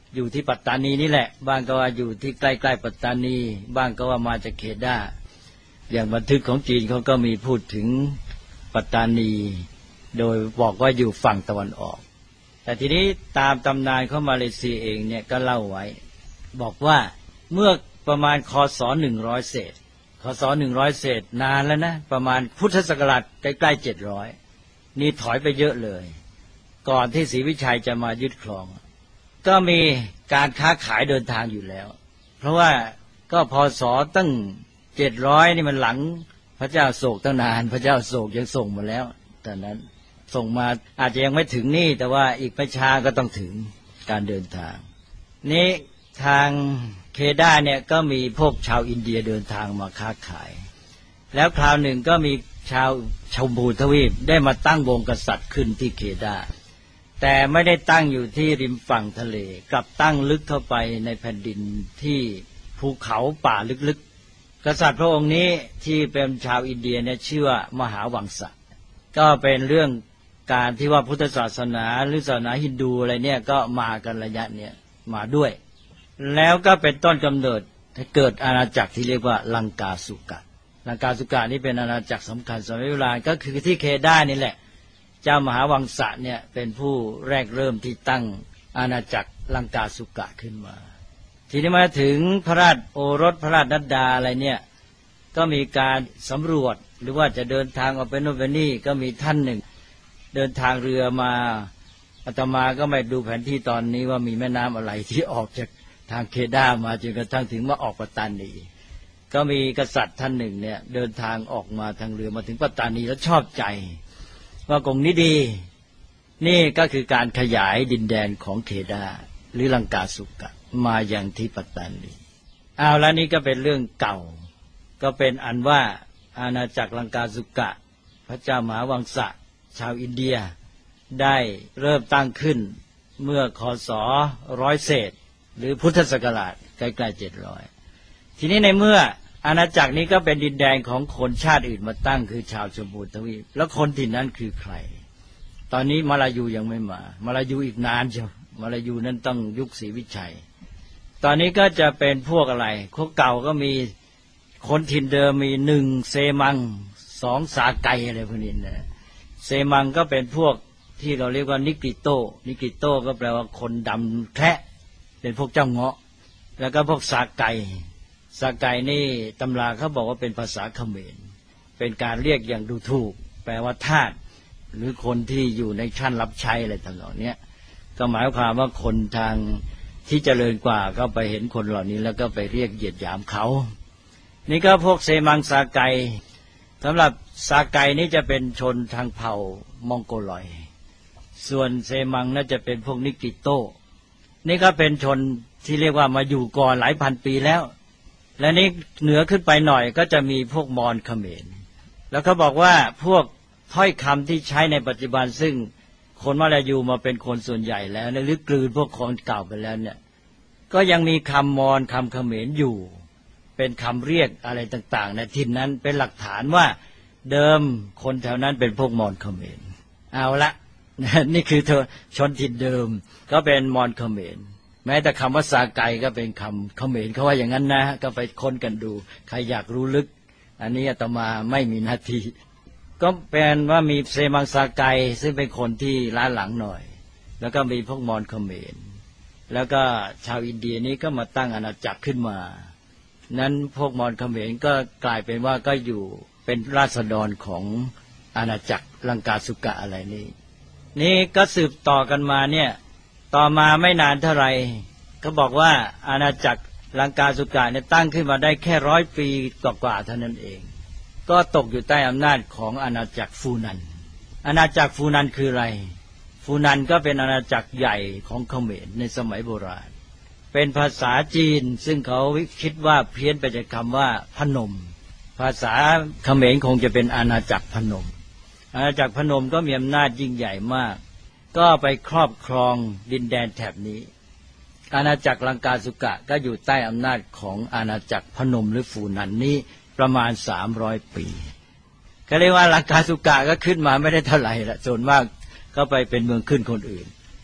B: อยู่ที่ปัตตานีนี่แหละบ้างก็ว่าอยู่ที่ใกล้ๆปัตตานีบ้างก็ว่ามาจากเคดาอย่างบันทึกของจีนเขาก็มีพูดถึงปัตตานีโดยบอกว่าอยู่ฝั่งตะวันออกแต่ทีนี้ตามตำนานของมาเลเซียเองเนี่ยก็เล่าไว้บอกว่าเมื่อประมาณคศหนึ่งร้อยเศษคศหนึ่งร้อยเศษนานแล้วนะประมาณพุทธศักราชใกล้ๆเจ็ดร้อยนี่ถอยไปเยอะเลยก่อนที่ศรีวิชัยจะมายึดครองก็มีการค้าขายเดินทางอยู่แล้วเพราะว่าก็พศตั้งเจ็ดร้อยนี่มันหลังพระเจ้าโศกตั้งนานพระเจ้าโศกยังส่งมาแล้วตอนนั้นส่งมาอาจจะยังไม่ถึงนี่แต่ว่าอีกไม่ช้าก็ต้องถึงการเดินทางนี้ทางเคดาเนี่ยก็มีพวกชาวอินเดียเดินทางมาค้าขายแล้วคราวหนึ่งก็มีชาวชมพูทวีปได้มาตั้งวงกษัตริย์ขึ้นที่เคดาแต่ไม่ได้ตั้งอยู่ที่ริมฝั่งทะเลกลับตั้งลึกเข้าไปในแผ่นดินที่ภูเขาป่าลึกๆกษัตริย์พระองค์นี้ที่เป็นชาวอินเดียเนี่ยชื่อว่ามหาวังสะก็เป็นเรื่องการที่ว่าพุทธศาสนาหรือศาสนาฮินดูอะไรเนี่ยก็มากันระยะเนี่ยมาด้วยแล้วก็เป็นต้นกำเนิดให้เกิดอาณาจักรที่เรียกว่าลังกาสุกะลังกาสุกะนี่เป็นอาณาจักรสำคัญสมัยโบราณก็คือที่เคดานี่แหละเจ้ามหาวังสะเนี่ยเป็นผู้แรกเริ่มที่ตั้งอาณาจักรลังกาสุกะขึ้นมาทีนี้มาถึงพระราชโอรสพระราชนัดดาอะไรเนี่ยก็มีการสำรวจหรือว่าจะเดินทางออกไปโน่นไปนี่ก็มีท่านหนึ่งเดินทางเรือมาอาตมาก็ไม่ดูแผนที่ตอนนี้ว่ามีแม่น้ำอะไรที่ออกจากทางเคดามาจนกระทั่งถึงมาออกปัตตานีก็มีกษัตริย์ท่านหนึ่งเนี่ยเดินทางออกมาทางเรือมาถึงปัตตานีแล้วชอบใจว่ากงนี้ดีนี่ก็คือการขยายดินแดนของเคดาหรือลังกาสุกะมาอย่างที่ปัตตานีเอาแล้วนี่ก็เป็นเรื่องเก่าก็เป็นอันว่าอาณาจักรลังกาสุกะพระเจ้ามหาวังสะชาวอินเดียได้เริ่มตั้งขึ้นเมื่อคศร้อยเศษหรือพุทธศักราชใกล้ๆเจ็ดร้อยทีนี้ในเมื่ออาณาจักรนี้ก็เป็นดินแดนของคนชาติอื่นมาตั้งคือชาวชมพูทวีปแล้วคนที่นั้นคือใครตอนนี้มาลายูยังไม่มามาลายูอีกนานเชียวมาลายูนั้นต้องยุคศรีวิชัยตอนนี้ก็จะเป็นพวกอะไรพวกเก่าก็มีคนถิ่นเดิมมีหนึ่งเซมังสองสาไกอะไรพวกนี้นะเซมังก็เป็นพวกที่เราเรียกว่านิกริโตนิกริโตก็แปลว่าคนดำแคระเป็นพวกเจ้าเงาะแล้วก็พวกสาไกสาไกนี่ตำราเขาบอกว่าเป็นภาษาเขมรเป็นการเรียกอย่างดูถูกแปลว่าทาสหรือคนที่อยู่ในชั้นรับใช้อะไรต่างๆเนี่ยก็หมายความว่าคนทางที่เจริญกว่าก็ไปเห็นคนเหล่านี้แล้วก็ไปเรียกเหยียดหยามเขานี่ก็พวกเซมังสาไกสำหรับสาไกนี่จะเป็นชนทางเผ่ามองโกลอยส่วนเซมังน่าจะเป็นพวกนิกริโตนี่ก็เป็นชนที่เรียกว่ามาอยู่ก่อนหลายพันปีแล้วและนี่เหนือขึ้นไปหน่อยก็จะมีพวกมอญเขมรแล้วเขาบอกว่าพวกถ้อยคำที่ใช้ในปัจจุบันซึ่งคนมาลายูมาเป็นคนส่วนใหญ่แล้วหรือกลืนพวกคนเก่าไปแล้วเนี่ยก็ยังมีคำมอญคำเขมรอยู่เป็นคำเรียกอะไรต่างๆในถิ่นนั้นเป็นหลักฐานว่าเดิมคนแถวนั้นเป็นพวกมอญเขมรเอาละนี่คือชนถิ่นเดิมก็เป็นมอญเขมรแม้แต่คำว่าสาไกก็เป็นคำเขมรเขาว่าอย่างนั้นนะก็ไปค้นกันดูใครอยากรู้ลึกอันนี้อาตมาไม่มีหน้าที่ก็เป็นว่ามีเซมังสาไกซึ่งเป็นคนที่ล้าหลังหน่อยแล้วก็มีพวกมอญเขมรแล้วก็ชาวอินเดียนี้ก็มาตั้งอาณาจักรขึ้นมานั้นพวกมอญเขมรก็กลายเป็นว่าก็อยู่เป็นราษฎรของอาณาจักรลังกาสุกะอะไรนี้นี่ก็สืบต่อกันมาเนี่ยต่อมาไม่นานเท่าไหร่เขาบอกว่าอาณาจักรลังกาสุกะเนี่ยตั้งขึ้นมาได้แค่ร้อยปีกว่าๆเท่านั้นเองก็ตกอยู่ใต้อำนาจของอาณาจักรฟูนันอาณาจักรฟูนันคืออะไรฟูนันก็เป็นอาณาจักรใหญ่ของเขมรในสมัยโบราณเป็นภาษาจีนซึ่งเขาคิดว่าเพี้ยนไปจากคำว่าพนมภาษาเขมรคงจะเป็นอาณาจักรพนมอาณาจักรพนมก็มีอำนาจยิ่งใหญ่มากก็ไปครอบครองดินแดนแถบนี้อาณาจักรลังกาสุกะก็อยู่ใต้อำนาจของอาณาจักรพนมหรือฟูนันนี้ประมาณสามร้อยปีก็เรียกว่าลังกาสุกะก็ขึ้นมาไม่ได้เท่าไหร่ละส่วนมากก็ไปเป็นเมืองขึ้นคนอื่น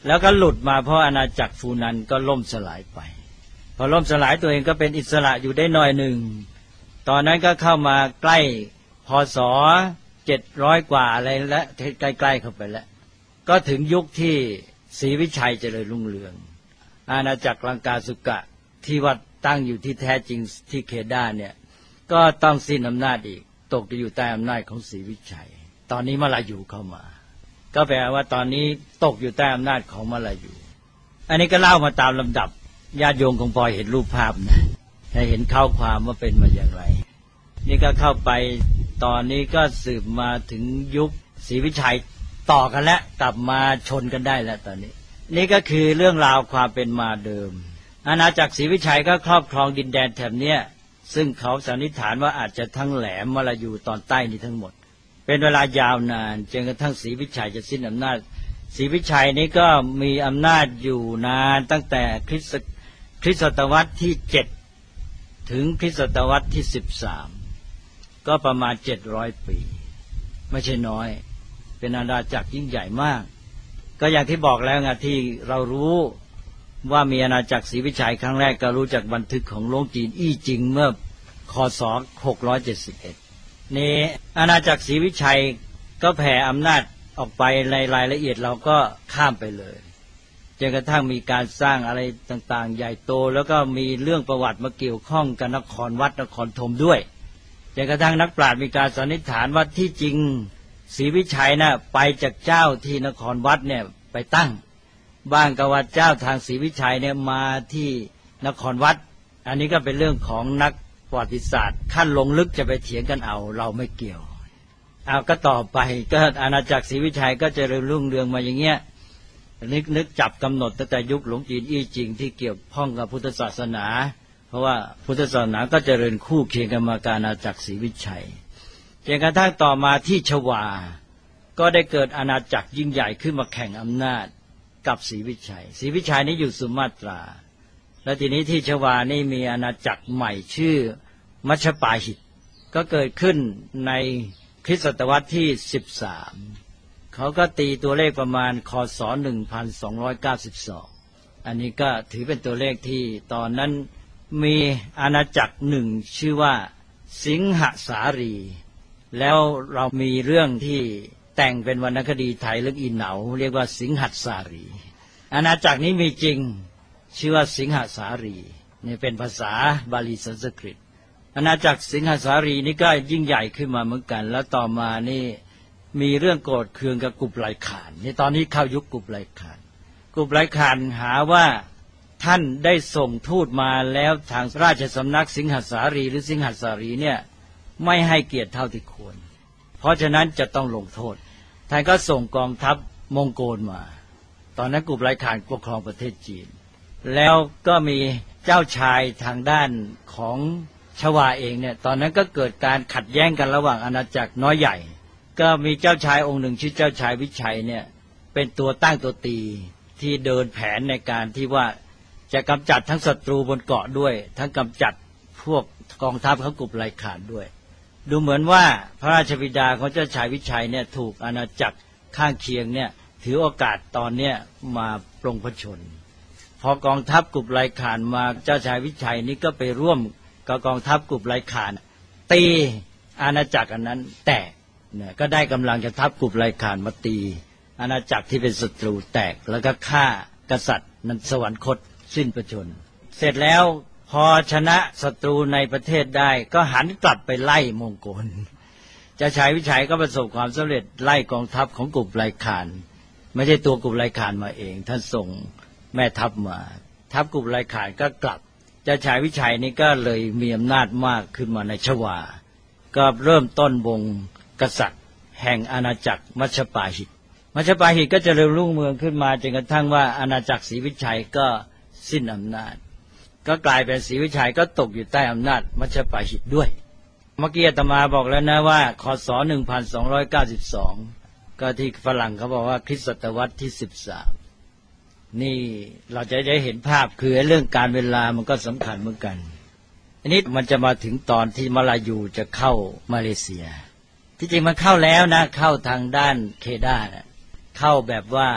B: แล้วก็หลุดมาเพราะอาณาจักรฟูนันก็ล่มสลายไปพอล่มสลายตัวเองก็เป็นอิสระอยู่ได้หน่อยหนึ่งตอนนั้นก็เข้ามาใกล้พศเจ็ดร้อยกว่าอะไรและใกล้ๆเข้าไปแล้วก็ถึงยุคที่ศรีวิชัยเจริญรุ่งเรืองอาณาจักรลังกาสุกะที่ว่าตั้งอยู่ที่แท้จริงที่เคดาเนี่ยก็ต้องสิ้นอำนาจอีกตกไปอยู่ใต้อำนาจของศรีวิชัยตอนนี้มาลายูเข้ามาก็แปลว่าตอนนี้ตกอยู่ใต้อำนาจของมาลายูอันนี้ก็เล่ามาตามลำดับญาติโยมคงพอเห็นรูปภาพนะให้เห็นข้าวความว่าเป็นมาอย่างไรนี่ก็เข้าไปตอนนี้ก็สืบมาถึงยุคศรีวิชัยต่อกันแล้วกลับมาชนกันได้แล้วตอนนี้นี่ก็คือเรื่องราวความเป็นมาเดิมอาณาจักรศรีวิชัยก็ครอบครองดินแดนแถบเนี้ยซึ่งเขาสันนิษฐานว่าอาจจะทั้งแหลมมาลายูตอนใต้นี้ทั้งหมดเป็นเวลายาวนานจนกระทั่งศรีวิชัยจะสิ้นอำนาจศรีวิชัยนี้ก็มีอำนาจอยู่นานตั้งแต่คริสต์คริสตศตวรรษที่เจ็ดถึงคริสตศตวรรษที่สิบสามก็ประมาณเจ็ดร้อยปีไม่ใช่น้อยเป็นอาณาจักรยิ่งใหญ่มากก็อย่างที่บอกแล้วไงที่เรารู้ว่ามีอาณาจักรศรีวิชัยครั้งแรกก็รู้จากบันทึกของหลวงจีนอี้จิงเมื่อคศหกร้อยเจ็ดสิบเอ็ดนี่อาณาจักรศรีวิชัยก็แผ่อำนาจออกไปในรายละเอียดเราก็ข้ามไปเลยจนกระทั่งมีการสร้างอะไรต่างๆใหญ่โตแล้วก็มีเรื่องประวัติมาเกี่ยวข้องกับนครวัดนครธมด้วยจนกระทั่งนักปราชญ์มีการสันนิษฐานว่าที่จริงศรีวิชัยน่ะไปจากเจ้าที่นครวัดเนี่ยไปตั้งบ้างก็ว่าเจ้าทางศรีวิชัยเนี่ยมาที่นครวัดอันนี้ก็เป็นเรื่องของนักประวัติศาสตร์ขั้นลงลึกจะไปเถียงกันเอาเราไม่เกี่ยวเอาก็ต่อไปก็อาณาจักรศรีวิชัยก็จะเริ่มรุ่งเรืองมาอย่างเงี้ยนึกนึกจับกำหนดตั้งแต่ยุคหลวงจีนอี้จิงที่เกี่ยวข้องกับพุทธศาสนาเพราะว่าพุทธศาสนาก็เจริญคู่เคียงกันมาการอาณาจักรศรีวิชัยจนกระทั่งต่อมาที่ชวาก็ได้เกิดอาณาจักรยิ่งใหญ่ขึ้นมาแข่งอำนาจกับศรีวิชัยศรีวิชัยนี้อยู่สุมาตราและทีนี้ที่ชวานี่มีอาณาจักรใหม่ชื่อมัชฌปาหิตก็เกิดขึ้นในคริสตศตวรรษที่สิบสามเขาก็ตีตัวเลขประมาณคศหนึ่งพันสองร้อยเก้าสิบสองอันนี้ก็ถือเป็นตัวเลขที่ตอนนั้นมีอาณาจักรหนึ่งชื่อว่าสิงหสารีแล้วเรามีเรื่องที่แต่งเป็นวรรณคดีไทยเรื่องอีเหนาเรียกว่าสิงหัสารีอาณาจักรนี้มีจริงชื่อว่าสิงหสารีนี่เป็นภาษาบาลีสันสกฤตอาณาจักรสิงหสารีนี่ก็ยิ่งใหญ่ขึ้นมาเหมือนกันแล้วต่อมานี่มีเรื่องโกรธเคืองกับกุบไลขานนี่ตอนนี้เข้ายุคกุบไลขานกุบไลขานหาว่าท่านได้ส่งทูตมาแล้วทางราชสำนักสิงหสารีหรือสิงหสารีเนี่ยไม่ให้เกียรติเท่าที่ควรเพราะฉะนั้นจะต้องลงโทษท่านก็ส่งกองทัพมองโกลมาตอนนั้นกุบไลขานปกครองประเทศจีนแล้วก็มีเจ้าชายทางด้านของชวาเองเนี่ยตอนนั้นก็เกิดการขัดแย้งกันระหว่างอาณาจักรน้อยใหญ่ก็มีเจ้าชายองค์หนึ่งชื่อเจ้าชายวิชัยเนี่ยเป็นตัวตั้งตัวตีที่เดินแผนในการที่ว่าจะกำจัดทั้งศัตรูบนเกาะด้วยทั้งกำจัดพวกกองทัพของกุบไลขานด้วยดูเหมือนว่าพระราชบิดาของเจ้าชายวิชัยเนี่ยถูกอาณาจักรข้างเคียงเนี่ยถือโอกาสตอนเนี้ยมาปลงพระชนพอกองทัพกุบไลขานมาเจ้าชายวิชัยนี่ก็ไปร่วมกับกองทัพกุบไลขานตีอาณาจักรอันนั้นแตกเนี่ยก็ได้กำลังจะทัพกุบไลขานมาตีอาณาจักรที่เป็นศัตรูแตกแล้วก็ฆ่ากษัตริย์นั้นสวรรคตสิ้นพระชนเสร็จแล้วพอชนะศัตรูในประเทศได้ก็หันกลับไปไล่มองโกลเจ้าชายวิชัยก็ประสบความสำเร็จไล่กองทัพของกุบไลขานไม่ใช่ตัวกุบไลขานมาเองท่านส่งแม่ทัพมาทัพกุบไลขานก็กลับเจ้าชายวิชัยนี่ก็เลยมีอำนาจมากขึ้นมาในชวาก็เริ่มต้นวงกษัตริย์แห่งอาณาจักรมัชฌปาหิตมัชฌปาหิตก็จะเริ่มรุ่งเรืองขึ้นมาจนกระทั่งว่าอาณาจักรศรีวิชัยก็สิ้นอำนาจก็กลายเป็นศรีวิชัยก็ตกอยู่ใต้อำนาจมัชฌปาหิตด้วยเมื่อกี้อาตมาบอกแล้วนะว่าคศหนึ่งพันสองร้อยเก้าสิบสองก็ที่ฝรั่งเขาบอกว่าคริสตศตวรรษที่สิบสามนี่เราจะได้เห็นภาพคือเรื่องการเวลามันก็สำคัญเหมือนกันอันนี้มันจะมาถึงตอนที่มาลายูจะเข้ามาเลเซียที่จริงมันเข้าแล้วนะเข้าทางด้านเคดานะเข้าแบบว่า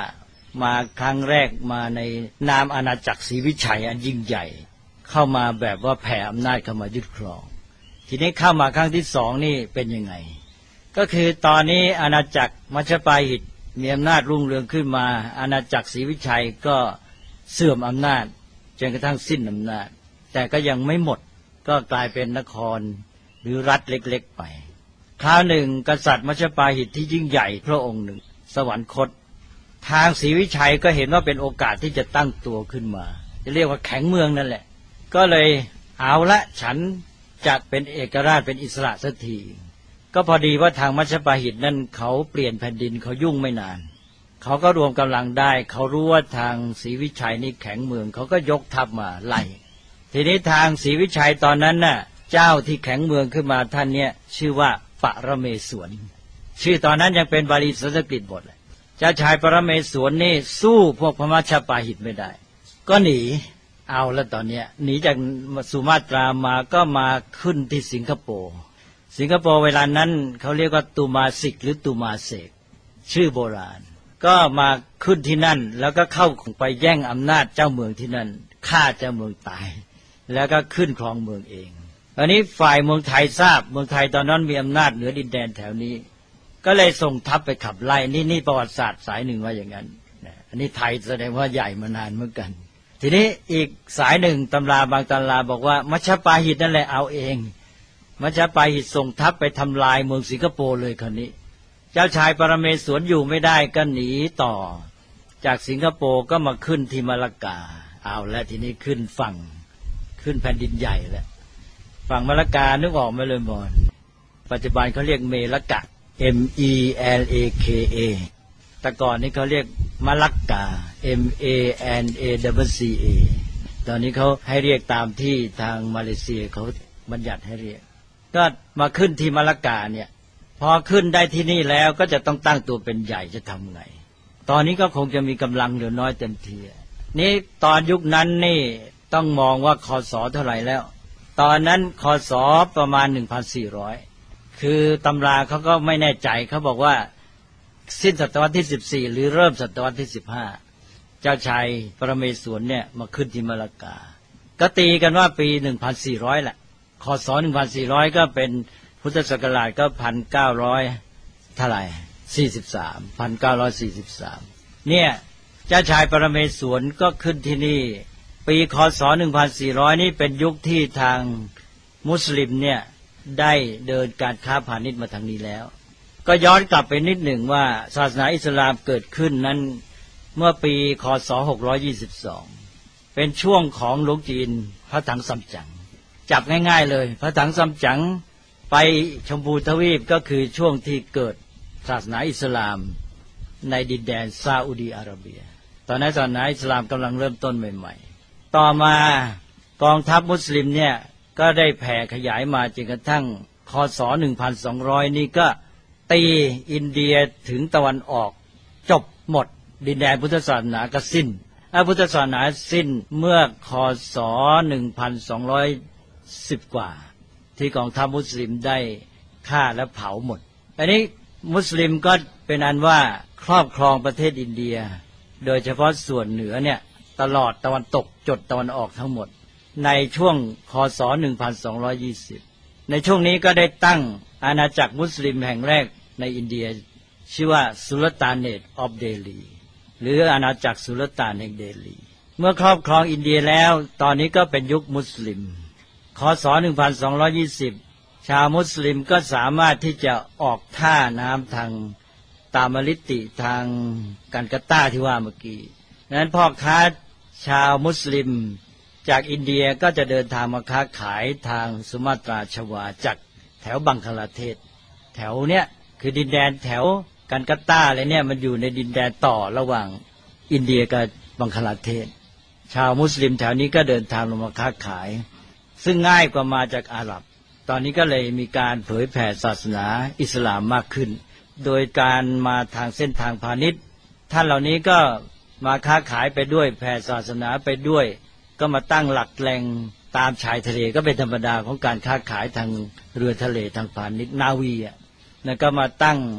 B: มาครั้งแรกมาในนามอาณาจักรศรีวิชัยอันยิ่งใหญ่เข้ามาแบบว่าแผ่อำนาจเข้ามายึดครองทีนี้เข้ามาครั้งที่สองนี่เป็นยังไงก็คือตอนนี้อาณาจักรมัชฌปาหิตมีอำนาจรุ่งเรืองขึ้นมาอาณาจักรศรีวิชัยก็เสื่อมอำนาจจนกระทั่งสิ้นอำนาจแต่ก็ยังไม่หมดก็กลายเป็นนครหรือรัฐเล็กๆไปคราวหนึ่งกษัตริย์มัชฌปาหิตที่ยิ่งใหญ่พระองค์หนึ่งสวรรคตทางศรีวิชัยก็เห็นว่าเป็นโอกาสที่จะตั้งตัวขึ้นมาจะเรียกว่าแข็งเมืองนั่นแหละก็เลยเอาละฉันจะเป็นเอกราชเป็นอิสระสักทีก็พอดีว่าทางมัชฌปาหิตนั่นเขาเปลี่ยนแผ่นดินเขายุ่งไม่นานเขาก็รวมกำลังได้เขารู้ว่าทางศรีวิชัยนี่แข็งเมืองเขาก็ยกทัพมาไล่ทีนี้ทางศรีวิชัยตอนนั้นน่ะเจ้าที่แข็งเมืองขึ้นมาท่านเนี่ยชื่อว่าปรเมศวรชื่อตอนนั้นยังเป็นบาลีสันสกฤตหมดเลยเจ้าชายปรเมศวรนี่สู้พวกพระมัชฌปาหิตไม่ได้ก็หนีเอาแล้วตอนเนี้ยหนีจากสุมาตรามาก็มาขึ้นที่สิงคโปร์สิงคโปร์เวลานั้นเขาเรียกว่าตูมาสิกหรือตูมาเสกชื่อโบราณก็มาขึ้นที่นั่นแล้วก็เข้าไปแย่งอำนาจเจ้าเมืองที่นั่นฆ่าเจ้าเมืองตายแล้วก็ขึ้นครองเมืองเองอันนี้ฝ่ายเมืองไทยทราบเมืองไทยตอนนั้นมีอำนาจเหนือดินแดนแถวนี้ก็เลยส่งทัพไปขับไล่นี่นี่ประวัติศาสตร์สายหนึ่งว่าอย่างนั้นอันนี้ไทยแสดงว่าใหญ่มานานเหมือนกันทีนี้อีกสายหนึ่งตำราบางตำราบอกว่ามัชฌปาหิตนั่นแหละเอาเองมัชฌปาหิตส่งทัพไปทำลายเมืองสิงคโปร์เลยคราวนี้เจ้าชายปรเมศวรอยู่ไม่ได้ก็หนีต่อจากสิงคโปร์ก็มาขึ้นที่มะละกาเอาแล้วทีนี้ขึ้นฝั่งขึ้นแผ่นดินใหญ่แล้วฝั่งมะละกานึกออกไหมเลยบอลปัจจุบันเขาเรียกเมละกะ M E L A K A แต่ก่อนนี้เขาเรียกมะละกา M A N A W C A ตอนนี้เขาให้เรียกตามที่ทางมาเลเซียเขาบัญญัติให้เรียกก็มาขึ้นที่มะละกาเนี่ยพอขึ้นได้ที่นี่แล้วก็จะต้องตั้งตัวเป็นใหญ่จะทำไงตอนนี้ก็คงจะมีกำลังเหลือน้อยเต็มทีนี่ตอนยุคนั้นนี่ต้องมองว่าคศเท่าไหร่แล้วตอนนั้นคศประมาณ หนึ่งพันสี่ร้อย คือตำราเขาก็ไม่แน่ใจเขาบอกว่าสิ้นศตวรรษที่สิบสี่หรือเริ่มศตวรรษที่สิบห้าเจ้าชายปรเมศวรเนี่ยมาขึ้นที่มะละกาก็ตีกันว่าปี หนึ่งพันสี่ร้อย แหละคศ หนึ่งพันสี่ร้อย ก็เป็นพุทธศักราชก็ หนึ่งพันเก้าร้อย เท่าไหร่สี่สิบสาม หนึ่งพันเก้าร้อยสี่สิบสามเนี่ยเจ้าชายปรเมศวรก็ขึ้นที่นี่ปีคศ หนึ่งพันสี่ร้อย นี่เป็นยุคที่ทางมุสลิมเนี่ยได้เดินการค้าพาณิชย์มาทางนี้แล้วก็ย้อนกลับไปนิดหนึ่งว่าศาสนาอิสลามเกิดขึ้นนั้นเมื่อปีคศหกร้อยยี่สิบสองเป็นช่วงของหลวงจีนพระถังซัมจั๋งจับง่ายๆเลยพระถังซัมจั๋งไปชมพูทวีปก็คือช่วงที่เกิดศาสนาอิสลามในดินแดนซาอุดีอาระเบียตอนนั้นศาสนาอิสลามกำลังเริ่มต้นใหม่ๆต่อมากองทัพมุสลิมเนี่ยก็ได้แผ่ขยายมาจนกระทั่งคศ หนึ่งพันสองร้อย นี่ก็ตีอินเดียถึงตะวันออกจบหมดดินแดนพุทธศาสนาก็สิ้นพุทธศาสนาสิ้นเมื่อคศ หนึ่งพันสองร้อยสิบ กว่าที่กองทัพมุสลิมได้ฆ่าและเผาหมดอันนี้มุสลิมก็เป็นอันว่าครอบครองประเทศอินเดียโดยเฉพาะส่วนเหนือเนี่ยตลอดตะวันตกจดตะวันออกทั้งหมดในช่วงคศ หนึ่งพันสองร้อยยี่สิบ ในช่วงนี้ก็ได้ตั้งอาณาจักรมุสลิมแห่งแรกในอินเดียชื่อว่าสุลต่านเนตออฟเดลีหรืออาณาจักรสุลต่านแห่งเดลีเมื่อครอบครองอินเดียแล้วตอนนี้ก็เป็นยุคมุสลิมคศ หนึ่งพันสองร้อยยี่สิบ ชาวมุสลิมก็สามารถที่จะออกท่าน้ำทางตามลิติทางกันกาตาที่ว่าเมื่อกี้นั้นพ่อค้าชาวมุสลิมจากอินเดียก็จะเดินทางมาค้าขายทางสุมาตราชวาจากแถวบังคลาเทศแถวเนี้ยคือดินแดนแถวกันกาตาอะไรเนี่ยมันอยู่ในดินแดนต่อระหว่างอินเดียกับบังคลาเทศชาวมุสลิมแถวนี้ก็เดินทางลงมาค้าขายซึ่งง่ายกว่ามาจากอาหรับตอนนี้ก็เลยมีการเผยแผ่ศาสนาอิสลามมากขึ้นโดยการมาทางเส้นทางพาณิชย์ท่านเหล่านี้ก็มาค้าขายไปด้วยแผ่ศาสนาไปด้วยก็มาตั้งหลักแหล่งตามชายทะเลก็เป็นธรรมดาของการค้าขายทางเรือทะเลทางพาณิชย์นาวีอ่ะแล้วก็มาตั้ง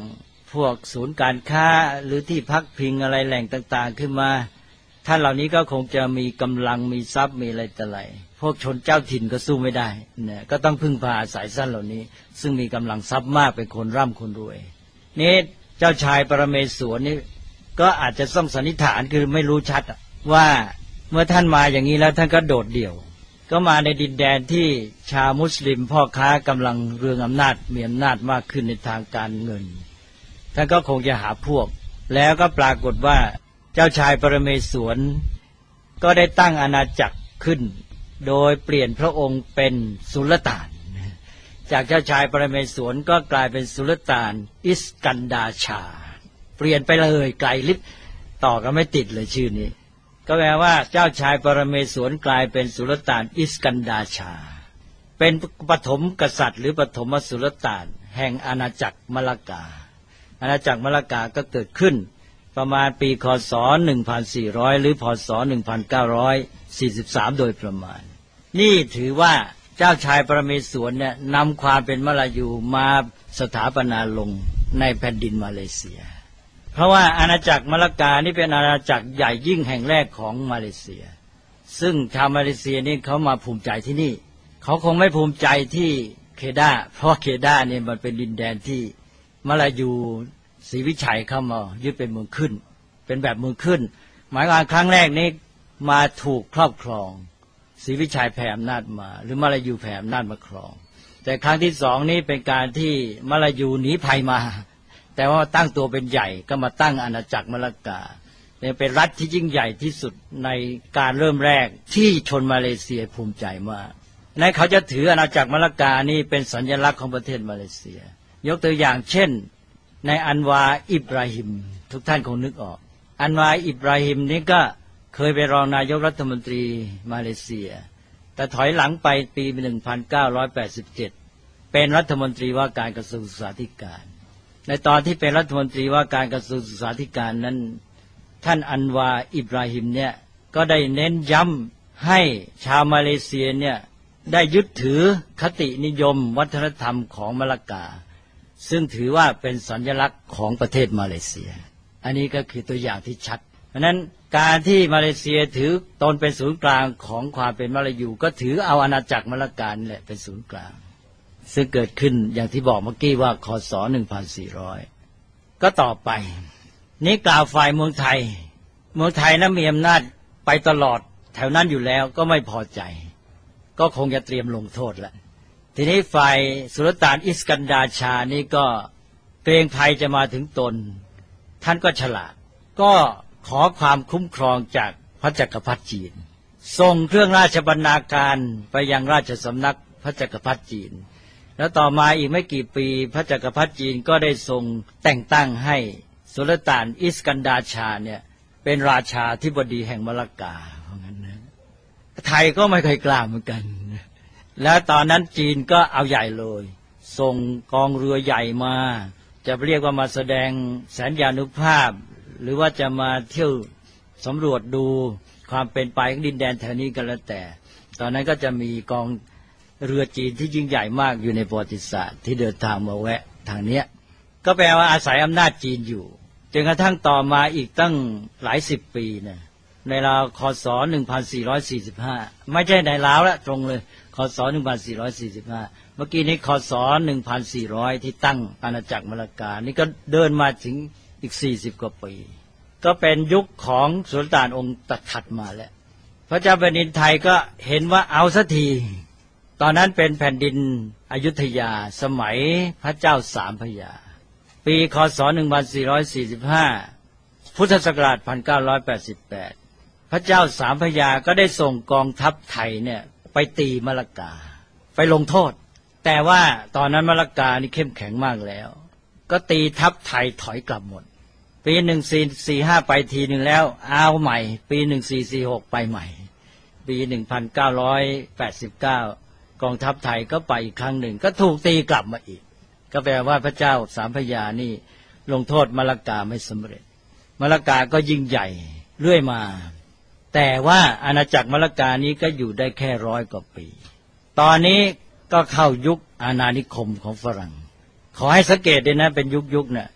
B: พวกศูนย์การค้าหรือที่พักพิงอะไรแหล่งต่างๆขึ้นมาท่านเหล่านี้ก็คงจะมีกำลังมีทรัพย์มีอะไรต่ออะไรพวกชนเจ้าถิ่นก็สู้ไม่ได้เนี่ยก็ต้องพึ่งพาอาศัยท่านเหล่านี้ซึ่งมีกำลังทรัพย์มากเป็นคนร่ำคนรวยนี่เจ้าชายปรเมศวรนี่ก็อาจจะต้องสันนิษฐานคือไม่รู้ชัดว่าเมื่อท่านมาอย่างนี้แล้วท่านก็โดดเดี่ยวก็มาในดินแดนที่ชาวมุสลิมพ่อค้ากำลังเรืองอำนาจมีอำนาจมากขึ้นในทางการเงินท่านก็คงจะหาพวกแล้วก็ปรากฏว่าเจ้าชายปรเมศวรก็ได้ตั้งอาณาจักรขึ้นโดยเปลี่ยนพระองค์เป็นสุลต่านจากเจ้าชายปรเมศวรก็กลายเป็นสุลต่านอิสกันดาชาเปลี่ยนไปเลยไกลลิบต่อก็ไม่ติดเลยชื่อนี้ก็แปลว่าเจ้าชายปรเมศวรกลายเป็นสุลต่านอิสกันดาชาเป็นปฐมกษัตริย์หรือปฐมสุลต่านแห่งอาณาจักรมลกาอาณาจักรมลกาก็เกิดขึ้นประมาณปีคศหนึ่งพันสี่ร้อยหรือพศหนึ่งพันเก้าร้อยสี่สิบสามโดยประมาณนี่ถือว่าเจ้าชายปรเมศวรเนี่ยนำความเป็นมลายูมาสถาปนาลงในแผ่นดินมาเลเซียเพราะว่าอาณาจักรมลกานี่เป็นอาณาจักรใหญ่ยิ่งแห่งแรกของมาเลเซียซึ่งชาวมาเลเซียนี่เขามาภูมิใจที่นี่เขาคงไม่ภูมิใจที่เคดาเพราะเคดาเนี่ยมันเป็นดินแดนที่มลายูศรีวิชัยเข้ามายึดเป็นเมืองขึ้นเป็นแบบเมืองขึ้นหมายความครั้งแรกนี้มาถูกครอบครองศรีวิชัยแผ่อำนาจมาหรือมลายูแผ่อำนาจมาครองแต่ครั้งที่สองนี้เป็นการที่มลายูหนีภัยมาแต่ว่าตั้งตัวเป็นใหญ่ก็มาตั้งอาณาจักรมลกาเป็นรัฐที่ยิ่งใหญ่ที่สุดในการเริ่มแรกที่ชนมาเลเซียภูมิใจมากในเขาจะถืออาณาจักรมลกานี่เป็นสัญลักษณ์ของประเทศมาเลเซียยกตัวอย่างเช่นในอันวาอิบราฮิมทุกท่านคงนึกออกอันวาอิบราฮิมนี่ก็เคยเป็นรองนายกรัฐมนตรีมาเลเซียแต่ถอยหลังไปปีหนึ่งพันเก้าร้อยแปดสิบเจ็ดเป็นรัฐมนตรีว่าการกระทรวงศึกษาธิการในตอนที่เป็นรัฐมนตรีว่าการกระทรวงศึกษาธิการนั้นท่านอันวาอิบราฮิมเนี่ยก็ได้เน้นย้ำให้ชาวมาเลเซียเนี่ยได้ยึดถือคตินิยมวัฒนธรรมของมลกาซึ่งถือว่าเป็นสัญลักษณ์ของประเทศมาเลเซียอันนี้ก็คือตัวอย่างที่ชัดเพราะนั้นการที่มาเลเซียถือตนเป็นศูนย์กลางของความเป็นมลายูก็ถือเอาอาณาจักรมลกาแหละเป็นศูนย์กลางซึ่งเกิดขึ้นอย่างที่บอกเมื่อกี้ว่าคศหนึ่งพันสี่ร้อยก็ต่อไปนี้กล่าวฝ่ายเมืองไทยเมืองไทยนั้นมีอำนาจไปตลอดแถวนั้นอยู่แล้วก็ไม่พอใจก็คงจะเตรียมลงโทษแล้วทีนี้ฝ่ายสุลต่านอิสกันดาชานี่ก็เกรงภัยจะมาถึงตนท่านก็ฉลาดก็ขอความคุ้มครองจากพระจักรพรรดิจีนส่งเครื่องราชบรรณาการไปยังราชสำนักพระจักรพรรดิจีนแล้วต่อมาอีกไม่กี่ปีพระจักรพรรดิจีนก็ได้ทรงแต่งตั้งให้สุลต่านอิสกันดาชาเนี่ยเป็นราชาธิบดีแห่งมลกาเพราะงั้นนะไทยก็ไม่เคยกล้าเหมือนกันแล้วตอนนั้นจีนก็เอาใหญ่เลยส่งกองเรือใหญ่มาจะเรียกว่ามาแสดงแสนยานุภาพหรือว่าจะมาเที่ยวสำรวจดูความเป็นไปของดินแดนแถวนี้กันแล้วแต่ตอนนั้นก็จะมีกองเรือจีนที่ยิ่งใหญ่มากอยู่ในประวัติศาสตร์ที่เดินทางมาแวะทางเนี้ยก็แปลว่าอาศัยอำนาจจีนอยู่จนกระทั่งต่อมาอีกตั้งหลายสิบปีนะในราวคศหนึ่งพันสี่ร้อยสี่สิบห้าไม่ใช่ในราวละตรงเลยคศหนึ่งพันสี่ร้อยสี่สิบห้าเมื่อกี้นี้คศหนึ่งพันสี่ร้อยที่ตั้งอาณาจักรมลกานี่ก็เดินมาถึงอีกสี่สิบกว่าปีก็เป็นยุคของสุลต่านองค์ถัดมาแล้วพระเจ้าแผ่นดินไทยก็เห็นว่าเอาสักทีตอนนั้นเป็นแผ่นดินอยุธยาสมัยพระเจ้าสามพระยาปีคศหนึ่งพันสี่ร้อยสี่สิบห้าพุทธศักราชหนึ่งพันเก้าร้อยแปดสิบแปดพระเจ้าสามพระยาก็ได้ส่งกองทัพไทยเนี่ยไปตีมลกาไปลงโทษแต่ว่าตอนนั้นมลกานี่เข้มแข็งมากแล้วก็ตีทัพไทยถอยกลับหมดปีหนึ่งสี่สี่ห้าไปทีหนึ่งแล้วเอาใหม่ปีหนึ่งสี่สี่หกไปใหม่ปีหนึ่งพันเก้าร้อยแปดสิบเก้ากองทัพไทยก็ไปอีกครั้งหนึ่งก็ถูกตีกลับมาอีกก็แปลว่าพระเจ้าสามพระยานี่ลงโทษมลกาไม่สำเร็จมลกาก็ยิ่งใหญ่เรื่อยมาแต่ว่าอาณาจักรมลกานี้ก็อยู่ได้แค่ร้อยกว่าปีตอนนี้ก็เข้ายุคอาณานิคมของฝรั่งขอให้สังเกตด้วยนะเป็นยุคยุคเนี่ย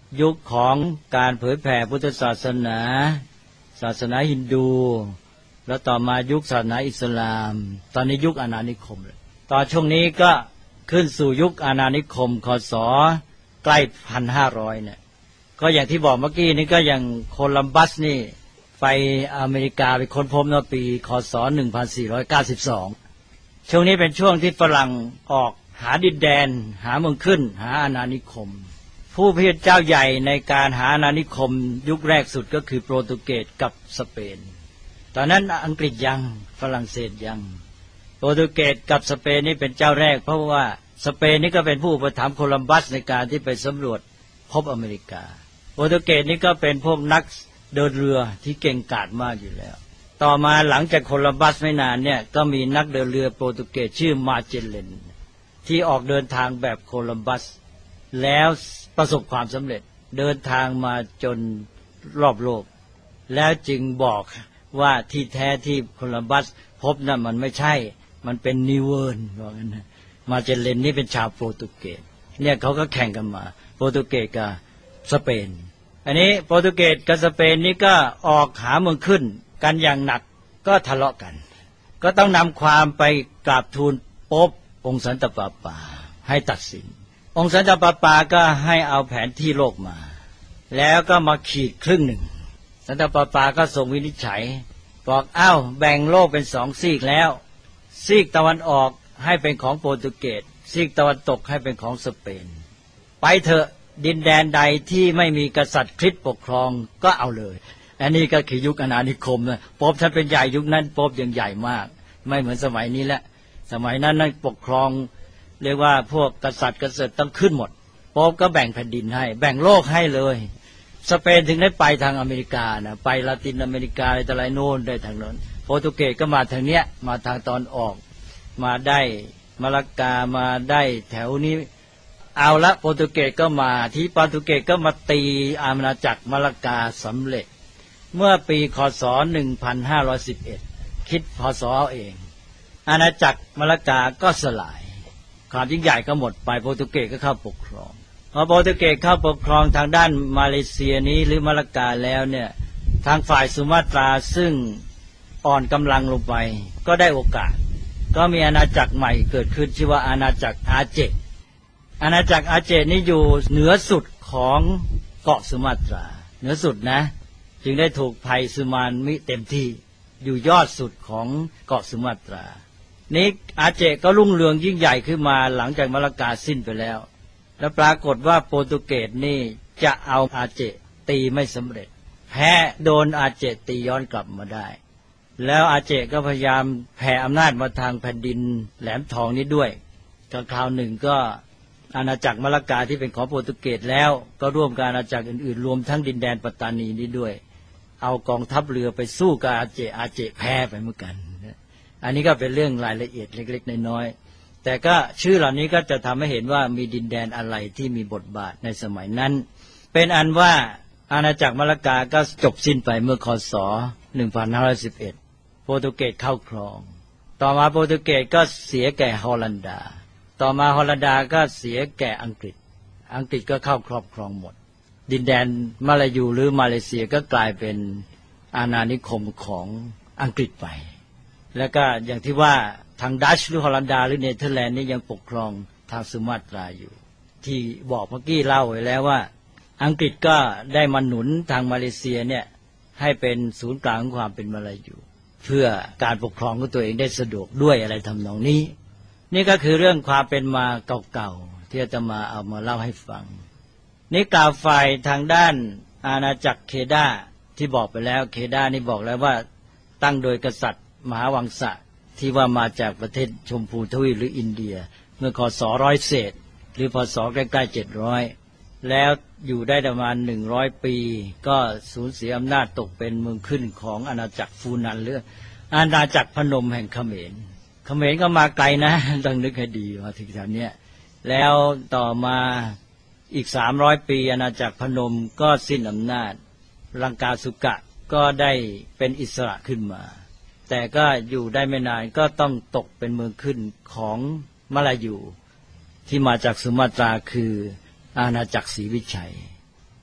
B: ยุคของการเผยแผ่พุทธศาสนาศาสนาฮินดูแล้วต่อมายุคศาสนาอิสลามตอนนี้ยุคอาณานิคมเลยตอนช่วงนี้ก็ขึ้นสู่ยุคอาณานิคมคศใกล้พันห้าร้อยเนี่ยก็อย่างที่บอกเมื่อกี้นี้ก็อย่างโคลัมบัสนี่ไปอเมริกาไปค้นพบในปีคศหนึ่งพันสี่ร้อยเก้าสิบสองช่วงนี้เป็นช่วงที่ฝรั่งออกหาดินแดนหาเมืองขึ้นหาอาณานิคมผู้พิทักษ์เจ้าใหญ่ในการหาอาณานิคมยุคแรกสุดก็คือโปรตุเกสกับสเปนตอนนั้นอังกฤษยังฝรั่งเศสยังโปรตุเกสกับสเปนนี่เป็นเจ้าแรกเพราะว่าสเปนนี่ก็เป็นผู้อุปถัมภ์โคลัมบัสในการที่ไปสำรวจพบอเมริกาโปรตุเกสนี่ก็เป็นพวกนักเดินเรือที่เก่งกาจมากอยู่แล้วต่อมาหลังจากโคลัมบัสไม่นานเนี่ยก็มีนักเดินเรือโปรตุเกสชื่อมาเจลเลนที่ออกเดินทางแบบโคลัมบัสแล้วประสบความสำเร็จเดินทางมาจนรอบโลกแล้วจึงบอกว่าที่แท้ที่โคลัมบัสพบนั้นมันไม่ใช่มันเป็นนิวเวิร์นว่างั้นนะมาเจลเลนนี่เป็นชาวโปรตุเกสเนี่ยเขาก็แข่งกันมาโปรตุเกสกับสเปนอันนี้โปรตุเกสกับสเปนนี่ก็ออกหาเมืองขึ้นกันอย่างหนักก็ทะเลาะกันก็ต้องนำความไปกราบทูลโป๊ปองค์สันตะปาปาให้ตัดสินองค์สันตะปาปาก็ให้เอาแผนที่โลกมาแล้วก็มาขีดครึ่งหนึ่งสันตะปาปาก็ส่งวินิจฉัยบอกอ้าวแบ่งโลกเป็นสองซีกแล้วซีกตะวันออกให้เป็นของโปรตุเกสซีกตะวันตกให้เป็นของสเปนไปเถอะดินแดนใดที่ไม่มีกษัตริย์คริสต์ปกครองก็เอาเลยอันนี้ก็คือยุคอาณานิคมนะโป๊ปท่านเป็นใหญ่ยุคนั้นโป๊ปยังใหญ่มากไม่เหมือนสมัยนี้แหละสมัยนั้นนั้นปกครองเรียกว่าพวกกษัตริย์กษัตริย์ต้องขึ้นหมดโป๊ปก็แบ่งแผ่นดินให้แบ่งโลกให้เลยสเปนถึงได้ไปทางอเมริกานะไปลาตินอเมริกาอะไรต่ออะไรโน่นได้ทางนั้นโปรตุเกสก็มาทางเนี้ยมาทางตอนออกมาได้มาลากามาได้แถวนี้เอาละโปรตุเกสก็มาที่โปรตุเกสก็มาตีอาณาจักรมาลากาสำเร็จเมื่อปีคศหนึ่งพันห้าร้อยสิบเอ็ดคิดพศเอาเองอาณาจักรมาลากาก็สลายความยิ่งใหญ่ก็หมดไปโปรตุเกสก็เข้าปกครองพอโปรตุเกสเข้าปกครองทางด้านมาเลเซียนี้หรือมาลากาแล้วเนี่ยทางฝ่ายสุมาตราซึ่งอ่อนกำลังลงไปก็ได้โอกาสก็มีอาณาจักรใหม่เกิดขึ้นชื่อว่าอาณาจักรอาเจอาณาจักรอาเจนี่อยู่เหนือสุดของเกาะสุมาตราเหนือสุดนะจึงได้ถูกภัยสุมานมิเต็มที่อยู่ยอดสุดของเกาะสุมาตรานี้อาเจก็รุ่งเรืองยิ่งใหญ่ขึ้นมาหลังจากมาลากาสิ้นไปแล้วและปรากฏว่าโปรตุเกสนี่จะเอาอาเจตีไม่สำเร็จแพ้โดนอาเจตีย้อนกลับมาได้แล้วอาเจก็พยายามแผ่อำนาจมาทางแผ่นดินแหลมทองนี้ด้วยก็คราวหนึ่งก็อาณาจักรมาลากาที่เป็นของโปรตุเกสแล้วก็ร่วมกับอาณาจักรอื่นๆรวมทั้งดินแดนปัตตานีนี้ด้วยเอากองทัพเรือไปสู้กับอาเจอาเจแพ้ไปเหมือนกันอันนี้ก็เป็นเรื่องรายละเอียดเล็กๆน้อยๆแต่ก็ชื่อเหล่านี้ก็จะทำให้เห็นว่ามีดินแดนอะไรที่มีบทบาทในสมัยนั้นเป็นอันว่าอาณาจักรมาลากาก็จบสิ้นไปเมื่อคศหนึ่งพันห้าร้อยสิบเอ็ดโปรตุเกสเข้าครองต่อมาโปรตุเกสก็เสียแก่ฮอลันดาต่อมาฮอลันดาก็เสียแก่อังกฤษอังกฤษก็เข้าครอบครองหมดดินแดนมาลายูหรือมาเลเซียก็กลายเป็นอาณานิคมของอังกฤษไปแล้วก็อย่างที่ว่าทางดัชหรือฮอลันดาหรือเนเธอร์แลนด์นี่ยังปกครองทางสุมาตราอยู่ที่บอกเมื่อกี้เล่าไว้แล้วว่าอังกฤษก็ได้มาหนุนทางมาเลเซียเนี่ยให้เป็นศูนย์กลางของความเป็นมาลายูเพื่อการปกครองของตัวเองได้สะดวกด้วยอะไรทำนองนี้นี่ก็คือเรื่องความเป็นมาเก่าๆที่จะมาเอามาเล่าให้ฟังนี่กล่าวฝ่ายทางด้านอาณาจักรเคดาที่บอกไปแล้วเคดานี่บอกแล้วว่าตั้งโดยกษัตริย์มหาวังสะที่ว่ามาจากประเทศชมพูทวีปหรืออินเดียเมื่อคศร้อยเศษหรือพศใกล้ๆเจ็ดร้อยแล้วอยู่ได้ประมาณหนึ่งร้อยปีก็สูญเสียอำนาจตกเป็นเมืองขึ้นของอาณาจักรฟูนันหรืออาณาจักรพนมแห่งเขมรเขมรก็มาไกลนะต้องนึกให้ดีมาถึงแถวนี้แล้วต่อมาอีกสามร้อยปีอาณาจักรพนมก็สิ้นอำนาจลังกาสุกะก็ได้เป็นอิสระขึ้นมาแต่ก็อยู่ได้ไม่นานก็ต้องตกเป็นเมืองขึ้นของมาลายูที่มาจากสุมาตราคืออาณาจักรศรีวิชัย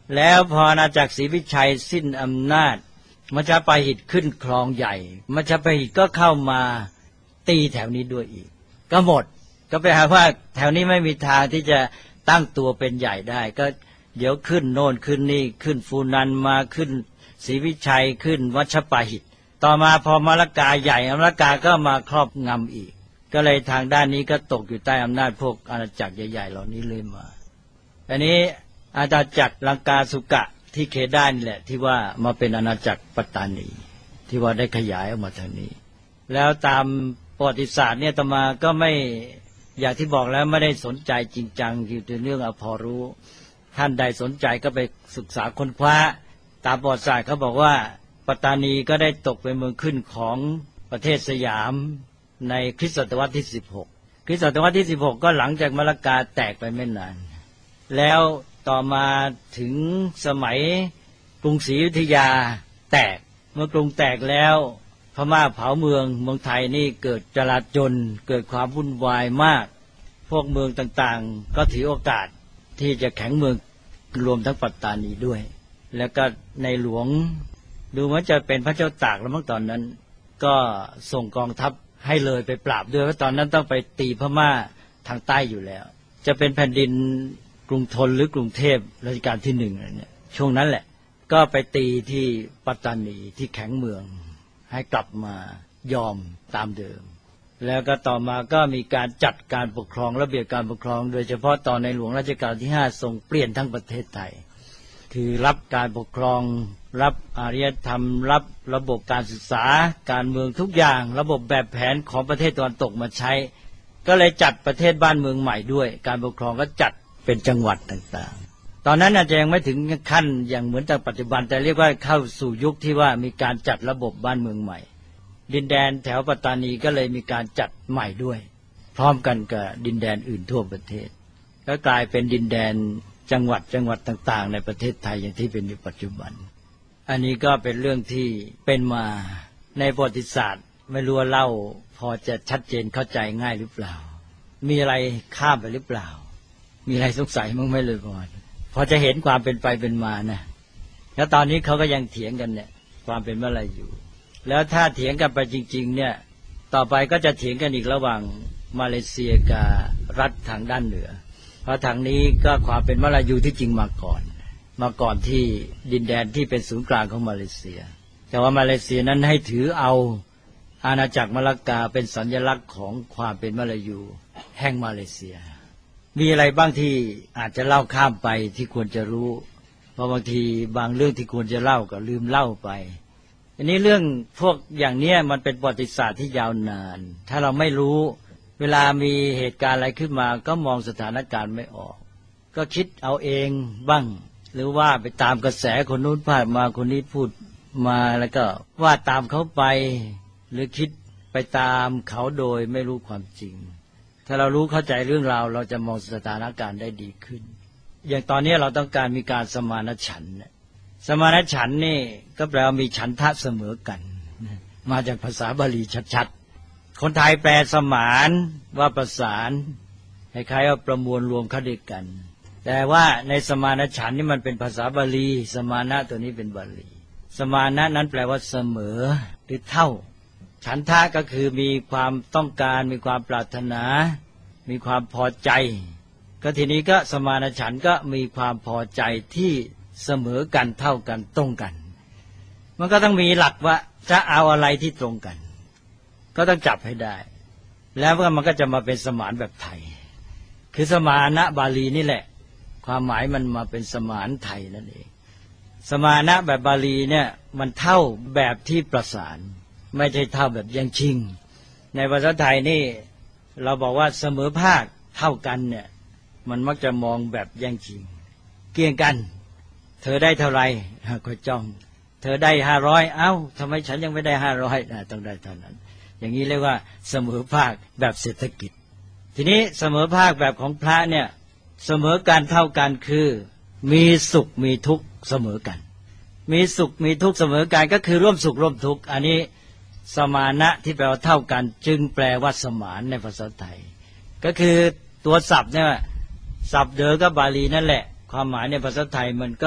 B: แล้วพออาณาจักรศรีวิชัยสิ้นอำนาจมัชฌปหิตขึ้นครองใหญ่มัชฌปหิตก็เข้ามาตีแถวนี้ด้วยอีกก็หมดก็ไปหาว่าแถวนี้ไม่มีทางที่จะตั้งตัวเป็นใหญ่ได้ก็เดี๋ยวขึ้นโน่นขึ้นนี่ขึ้นฟูนันมาขึ้นศรีวิชัยขึ้นวัชฌปหิตต่อมาพอมลกาใหญ่มลกาก็มาครอบงำอีกก็เลยทางด้านนี้ก็ตกอยู่ใต้อำนาจพวกอาณาจักรใหญ่ๆเหล่านี้เลยมาอันนี้อาณาจักรลังกาสุกะที่เคด้านี่แหละที่ว่ามาเป็นอาณาจักรปัตตานีที่ว่าได้ขยายออกมาทางนี้แล้วตามประวัติศาสตร์เนี่ยอาตมาก็ไม่อย่างที่บอกแล้วไม่ได้สนใจจริงจังเกี่ยวกับเรื่องเอาพอรู้ท่านใดสนใจก็ไปศึกษาค้นคว้าตามประวัติศาสตร์เขาบอกว่าปัตตานีก็ได้ตกเป็นเมืองขึ้นของประเทศสยามในคริสตศตวรรษที่สิบหกคริสตศตวรรษที่สิบหกก็หลังจากมลกาแตกไปไม่นานแล้วต่อมาถึงสมัยกรุงศรีอยุธยาแตกเมื่อกรุงแตกแล้วพม่าเผาเมืองเมืองไทยนี่เกิดจลาจลเกิดความวุ่นวายมากพวกเมืองต่างๆก็ถือโอกาสที่จะแข็งเมืองรวมทั้งปัตตานีด้วยแล้วก็ในหลวงดูเหมือนจะเป็นพระเจ้าตากแล้วมั้งตอนนั้นก็ส่งกองทัพให้เลยไปปราบด้วยเพราะตอนนั้นต้องไปตีพม่าทางใต้อยู่แล้วจะเป็นแผ่นดินกรุงธนหรือกรุงเทพรัชกาลที่หนึ่งเนี่ยช่วงนั้นแหละก็ไปตีที่ปัตตานีที่แข็งเมืองให้กลับมายอมตามเดิมแล้วก็ต่อมาก็มีการจัดการปกครองระเบียบการปกครองโดยเฉพาะตอนในหลวงรัชกาลที่ห้าทรงเปลี่ยนทั้งประเทศไทยคือรับการปกครองรับอารยธรรมรับระบบการศึกษาการเมืองทุกอย่างระบบแบบแผนของประเทศตะวันตกมาใช้ก็เลยจัดประเทศบ้านเมืองใหม่ด้วยการปกครองก็จัดเป็นจังหวัดต่างๆตอนนั้นอาจจะยังไม่ถึงขั้นอย่างเหมือนแต่ปัจจุบันแต่เรียกว่าเข้าสู่ยุคที่ว่ามีการจัดระบบบ้านเมืองใหม่ดินแดนแถวปัตตานีก็เลยมีการจัดใหม่ด้วยพร้อมกันกับดินแดนอื่นทั่วประเทศก็กลายเป็นดินแดนจังหวัดจังหวัดต่างๆในประเทศไทยอย่างที่เป็นอยู่ปัจจุบันอันนี้ก็เป็นเรื่องที่เป็นมาในประวัติศาสตร์ไม่รู้ว่าเล่าพอจะชัดเจนเข้าใจง่ายหรือเปล่ามีอะไรข้ามไปหรือเปล่ามีอะไรสงสัยมั้งไม่เลยพอพอจะเห็นความเป็นไปเป็นมานะแล้วตอนนี้เขาก็ยังเถียงกันเนี่ยความเป็นมาอะไรอยู่แล้วถ้าเถียงกันไปจริงๆเนี่ยต่อไปก็จะเถียงกันอีกระหว่างมาเลเซียกับรัฐทางด้านเหนือเพราะทางนี้ก็ความเป็นมาลายูที่จริงมาก่อนมาก่อนที่ดินแดนที่เป็นศูนย์กลางของมาเลเซียแต่ว่ามาเลเซียนั้นให้ถือเอาอาณาจักรมลากาเป็นสัญลักษณ์ของความเป็นมาลายูแห่งมาเลเซียมีอะไรบ้างที่อาจจะเล่าข้ามไปที่ควรจะรู้เพราะบางทีบางเรื่องที่ควรจะเล่าก็ลืมเล่าไปอันนี้เรื่องพวกอย่างนี้มันเป็นประวัติศาสตร์ที่ยาวนานถ้าเราไม่รู้เวลามีเหตุการณ์อะไรขึ้นมาก็มองสถานการณ์ไม่ออกก็คิดเอาเองบ้างหรือว่าไปตามกระแสคนนู้นพาดมาคนนี้พูดมาแล้วก็ว่าตามเขาไปหรือคิดไปตามเขาโดยไม่รู้ความจริงถ้าเรารู้เข้าใจเรื่องราวเราจะมองสถานการณ์ได้ดีขึ้นอย่างตอนนี้เราต้องการมีการสมานฉันท์สมานฉันท์นี่ก็แปลว่ามีฉันทะเสมอกันมาจากภาษาบาลีชัดๆคนไทยแปลสมานว่าประสานคล้ายๆว่าประมวลรวมเข้าด้วยกันแต่ว่าในสมานฉันท์นี่มันเป็นภาษาบาลีสมานะตัวนี้เป็นบาลีสมานะนั้นแปลว่าเสมอหรือเท่าฉันทะก็คือมีความต้องการมีความปรารถนามีความพอใจก็ทีนี้ก็สมานฉันท์ก็มีความพอใจที่เสมอกันเท่ากันตรงกันมันก็ต้องมีหลักว่าจะเอาอะไรที่ตรงกันก็ต้องจับให้ได้แล้วมันก็จะมาเป็นสมานแบบไทยคือสมานะบาลีนี่แหละความหมายมันมาเป็นสมานไทยนั่นเองสมานะแบบบาลีเนี่ยมันเท่าแบบที่ประสานไม่ใช่เท่าแบบแย่งชิงในภาษาไทยนี่เราบอกว่าเสมอภาคเท่ากันเนี่ยมันมักจะมองแบบแย่งชิงเกี่ยงกันเธอได้เท่าไหร่ก็จ้องเธอได้ห้าร้อยเอ้าทำไมฉันยังไม่ได้ห้าร้อยต้องได้เท่านั้นอย่างนี้เรียกว่าเสมอภาคแบบเศรษฐกิจทีนี้เสมอภาคแบบของพระเนี่ยเสมอกันเท่ากันคือมีสุขมีทุกข์เสมอกันมีสุขมีทุกข์เสมอกันก็คือร่วมสุขร่วมทุกข์อันนี้สมานะที่แปลว่าเท่ากันจึงแปลว่าสมานในภาษาไทยก็คือตัวศัพท์เนี่ยศัพท์เดิมก็บาลีนั่นแหละความหมายในภาษาไทยมันก็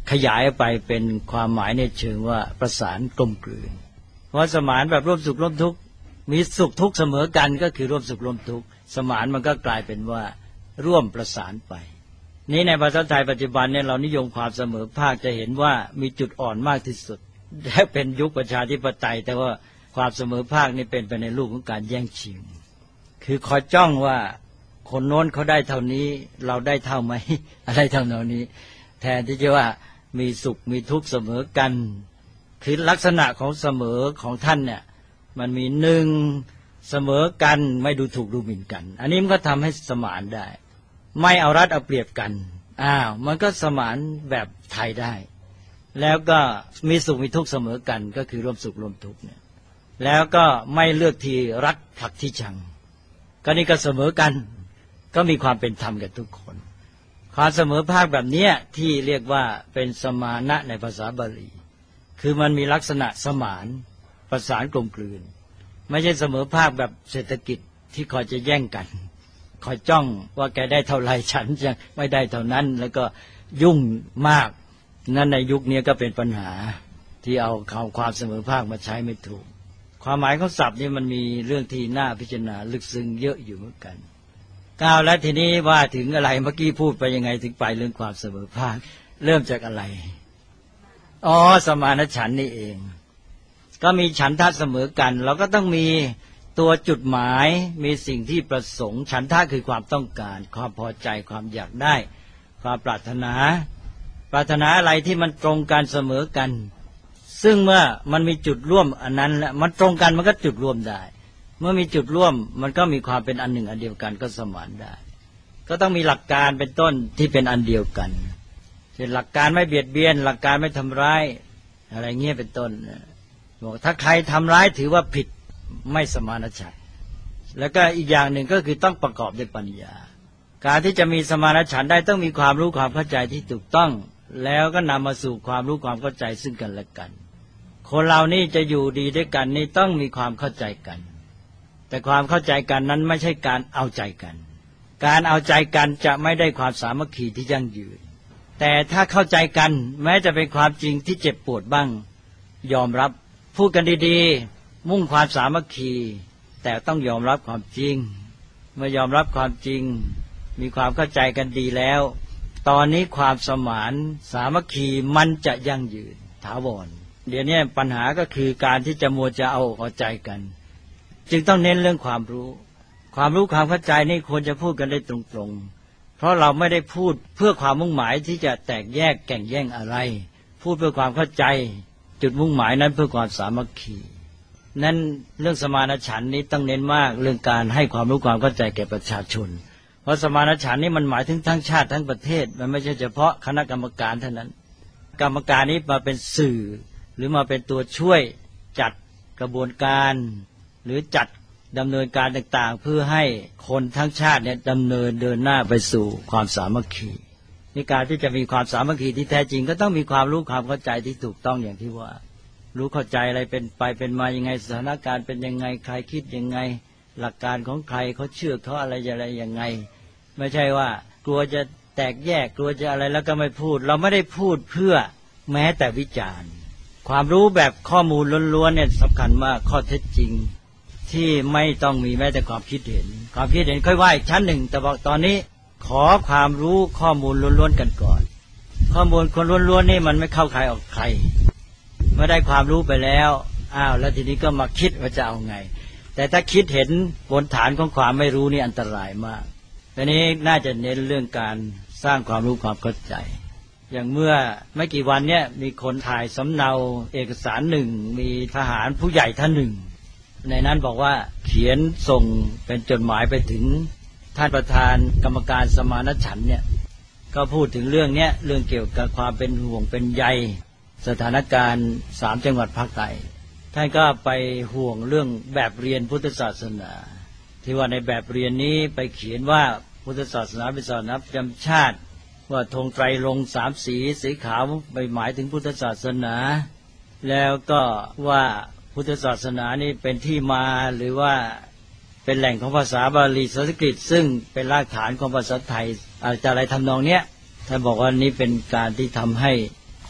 B: ขยายไปเป็นความหมายในเชิงว่าประสานกลมกลืนเพราะสมานแบบร่วมสุขร่วมทุกข์มีสุขทุกข์เสมอกันก็คือร่วมสุขร่วมทุกข์สมานมันก็กลายเป็นว่าร่วมประสานไปนี้ในภาษาไทยปัจจุบันเนี่ยเรานิยมความเสมอภาคจะเห็นว่ามีจุดอ่อนมากที่สุดและเป็นยุคประชาธิปไตยแต่ว่าความเสมอภาคนี่เป็นไปในรูปของการแย่งชิงคือคอยจ้องว่าคนโน้นเขาได้เท่านี้เราได้เท่าไหมอะไรเท่านี้แทนที่จะว่ามีสุขมีทุกข์เสมอกันคือลักษณะของเสมอของท่านเนี่ยมันมีหนึ่งเสมอกันไม่ดูถูกดูหมิ่นกันอันนี้มันก็ทำให้สมานได้ไม่เอารัดเอาเปรียบกันอ้าวมันก็สมานแบบไทยได้แล้วก็มีสุขมีทุกข์เสมอกันก็คือร่วมสุขร่วมทุกข์เนี่ยแล้วก็ไม่เลือกที่รักผลักที่ชังก็นี่ก็เสมอกันก็มีความเป็นธรรมกับทุกคนความเสมอภาคแบบนี้ที่เรียกว่าเป็นสมานะในภาษาบาลีคือมันมีลักษณะสมานประสานกลมกลืนไม่ใช่เสมอภาคแบบเศรษฐกิจที่คอยจะแย่งกันคอยจ้องว่าแกได้เท่าไรฉันจะไม่ได้เท่านั้นแล้วก็ยุ่งมากนั่นในยุคนี้ก็เป็นปัญหาที่เอาคำความเสมอภาคมาใช้ไม่ถูกความหมายของศัพท์นี่มันมีเรื่องที่น่าพิจารณาลึกซึ้งเยอะอยู่เหมือนกันก้าวแล้วทีนี้ว่าถึงอะไรเมื่อกี้พูดไปยังไงถึงไปเรื่องความเสมอภาคเริ่มจากอะไรอ๋อสมานฉันท์นี่เองก็มีฉันทะเสมอกันเราก็ต้องมีตัวจุดหมายมีสิ่งที่ประสงค์ฉันทะคือความต้องการความพอใจความอยากได้ความปรารถนาปรารถนาอะไรที่มันตรงกันเสมอกันซึ่งเมื่อมันมีจุดร่วมอันนั้นแล้วมันตรงกันมันก็จุดร่วมได้เมื่อมีจุดร่วมมันก็มีความเป็นอันหนึ่งอันเดียวกันก็สมานได้ก็ต้องมีหลักการเป็นต้นที่เป็นอันเดียวกันเช่นหลักการไม่เบียดเบียนหลักการไม่ทำร้ายอะไรเงี้ยเป็นต้นบอกถ้าใครทำร้ายถือว่าผิดไม่สมานฉันท์แล้วก็อีกอย่างหนึ่งก็คือต้องประกอบด้วยปัญญาการที่จะมีสมานฉันท์ได้ต้องมีความรู้ความเข้าใจที่ถูกต้องแล้วก็นำมาสู่ความรู้ความเข้าใจซึ่งกันและกันคนเรานี่จะอยู่ดีด้วยกันนี่ต้องมีความเข้าใจกันแต่ความเข้าใจกันนั้นไม่ใช่การเอาใจกันการเอาใจกันจะไม่ได้ความสามัคคีที่ยั่งยืนแต่ถ้าเข้าใจกันแม้จะเป็นความจริงที่เจ็บปวดบ้างยอมรับพูดกันดีๆมุ่งความสามัคคีแต่ต้องยอมรับความจริงเมื่อยอมรับความจริงมีความเข้าใจกันดีแล้วตอนนี้ความสมานสามัคคีมันจะยั่งยืนถาวรเดี๋ยวนี้ปัญหาก็คือการที่จะมัวจะเอาเอาใจกันจึงต้องเน้นเรื่องความรู้ความรู้ความเข้าใจนี่ควรจะพูดกันได้ตรงๆเพราะเราไม่ได้พูดเพื่อความมุ่งหมายที่จะแตกแยกแข่งแย่งอะไรพูดเพื่อความเข้าใจจุดมุ่งหมายนั้นเพื่อความสามัคคีนั้นเรื่องสมานฉันท์นี้ต้องเน้นมากเรื่องการให้ความรู้ความเข้าใจแก่ประชาชนเพราะสมานฉันท์นี่มันหมายถึงทั้งชาติทั้งประเทศมันไม่ใช่เฉพาะคณะกรรมการเท่านั้นกรรมการนี้มาเป็นสื่อหรือมาเป็นตัวช่วยจัดกระบวนการหรือจัดดำเนินการต่างๆเพื่อให้คนทั้งชาติเนี่ยดำเนินเดินหน้าไปสู่ความสามัคคีในการที่จะมีความสามัคคีที่แท้จริงก็ต้องมีความรู้ความเข้าใจที่ถูกต้องอย่างที่ว่ารู้เข้าใจอะไรเป็นไปเป็นมายังไงสถานการณ์เป็นยังไงใครคิดยังไงหลักการของใครเขาเชื่อเขาอะไรอะไรยังไงไม่ใช่ว่ากลัวจะแตกแยกกลัวจะอะไรแล้วก็ไม่พูดเราไม่ได้พูดเพื่อแม้แต่วิจารณ์ความรู้แบบข้อมูลล้วนๆเนี่ยสำคัญมากข้อเท็จจริงที่ไม่ต้องมีแม้แต่ความคิดเห็นความคิดเห็นค่อยว่าอีกชั้นหนึ่งแต่บอกตอนนี้ขอความรู้ข้อมูลล้วนๆกันก่อนข้อมูลคนล้วนๆนี่มันไม่เข้าใครออกใครเมื่อได้ความรู้ไปแล้วอ้าวแล้วทีนี้ก็มาคิดว่าจะเอาไงแต่ถ้าคิดเห็นบนฐานของความไม่รู้นี่อันตรายมากทีนี้น่าจะเน้นเรื่องการสร้างความรู้ความเข้าใจอย่างเมื่อไม่กี่วันเนี่ยมีคนถ่ายสำเนาเอกสารหนึ่งมีทหารผู้ใหญ่ท่านหนึ่งในนั้นบอกว่าเขียนส่งเป็นจดหมายไปถึงท่านประธานกรรมการสมานฉันท์เนี่ยก็พูดถึงเรื่องเนี้ยเรื่องเกี่ยวกับความเป็นห่วงเป็นใยสถานการณ์สามจังหวัดภาคใต้ท่านก็ไปห่วงเรื่องแบบเรียนพุทธศาสนาที่ว่าในแบบเรียนนี้ไปเขียนว่าพุทธศาสนาเป็นศาสนาประจำชาติว่าธงไตรรงค์สามสีสีขาวไปหมายถึงพุทธศาสนาแล้วก็ว่าพุทธศาสนานี่เป็นที่มาหรือว่าเป็นแหล่งของภาษาบาลีสันสกฤตซึ่งเป็นรากฐานของภาษาไทยอาจจะอะไรทำนองเนี้ยท่านบอกว่านี้เป็นการที่ทำให้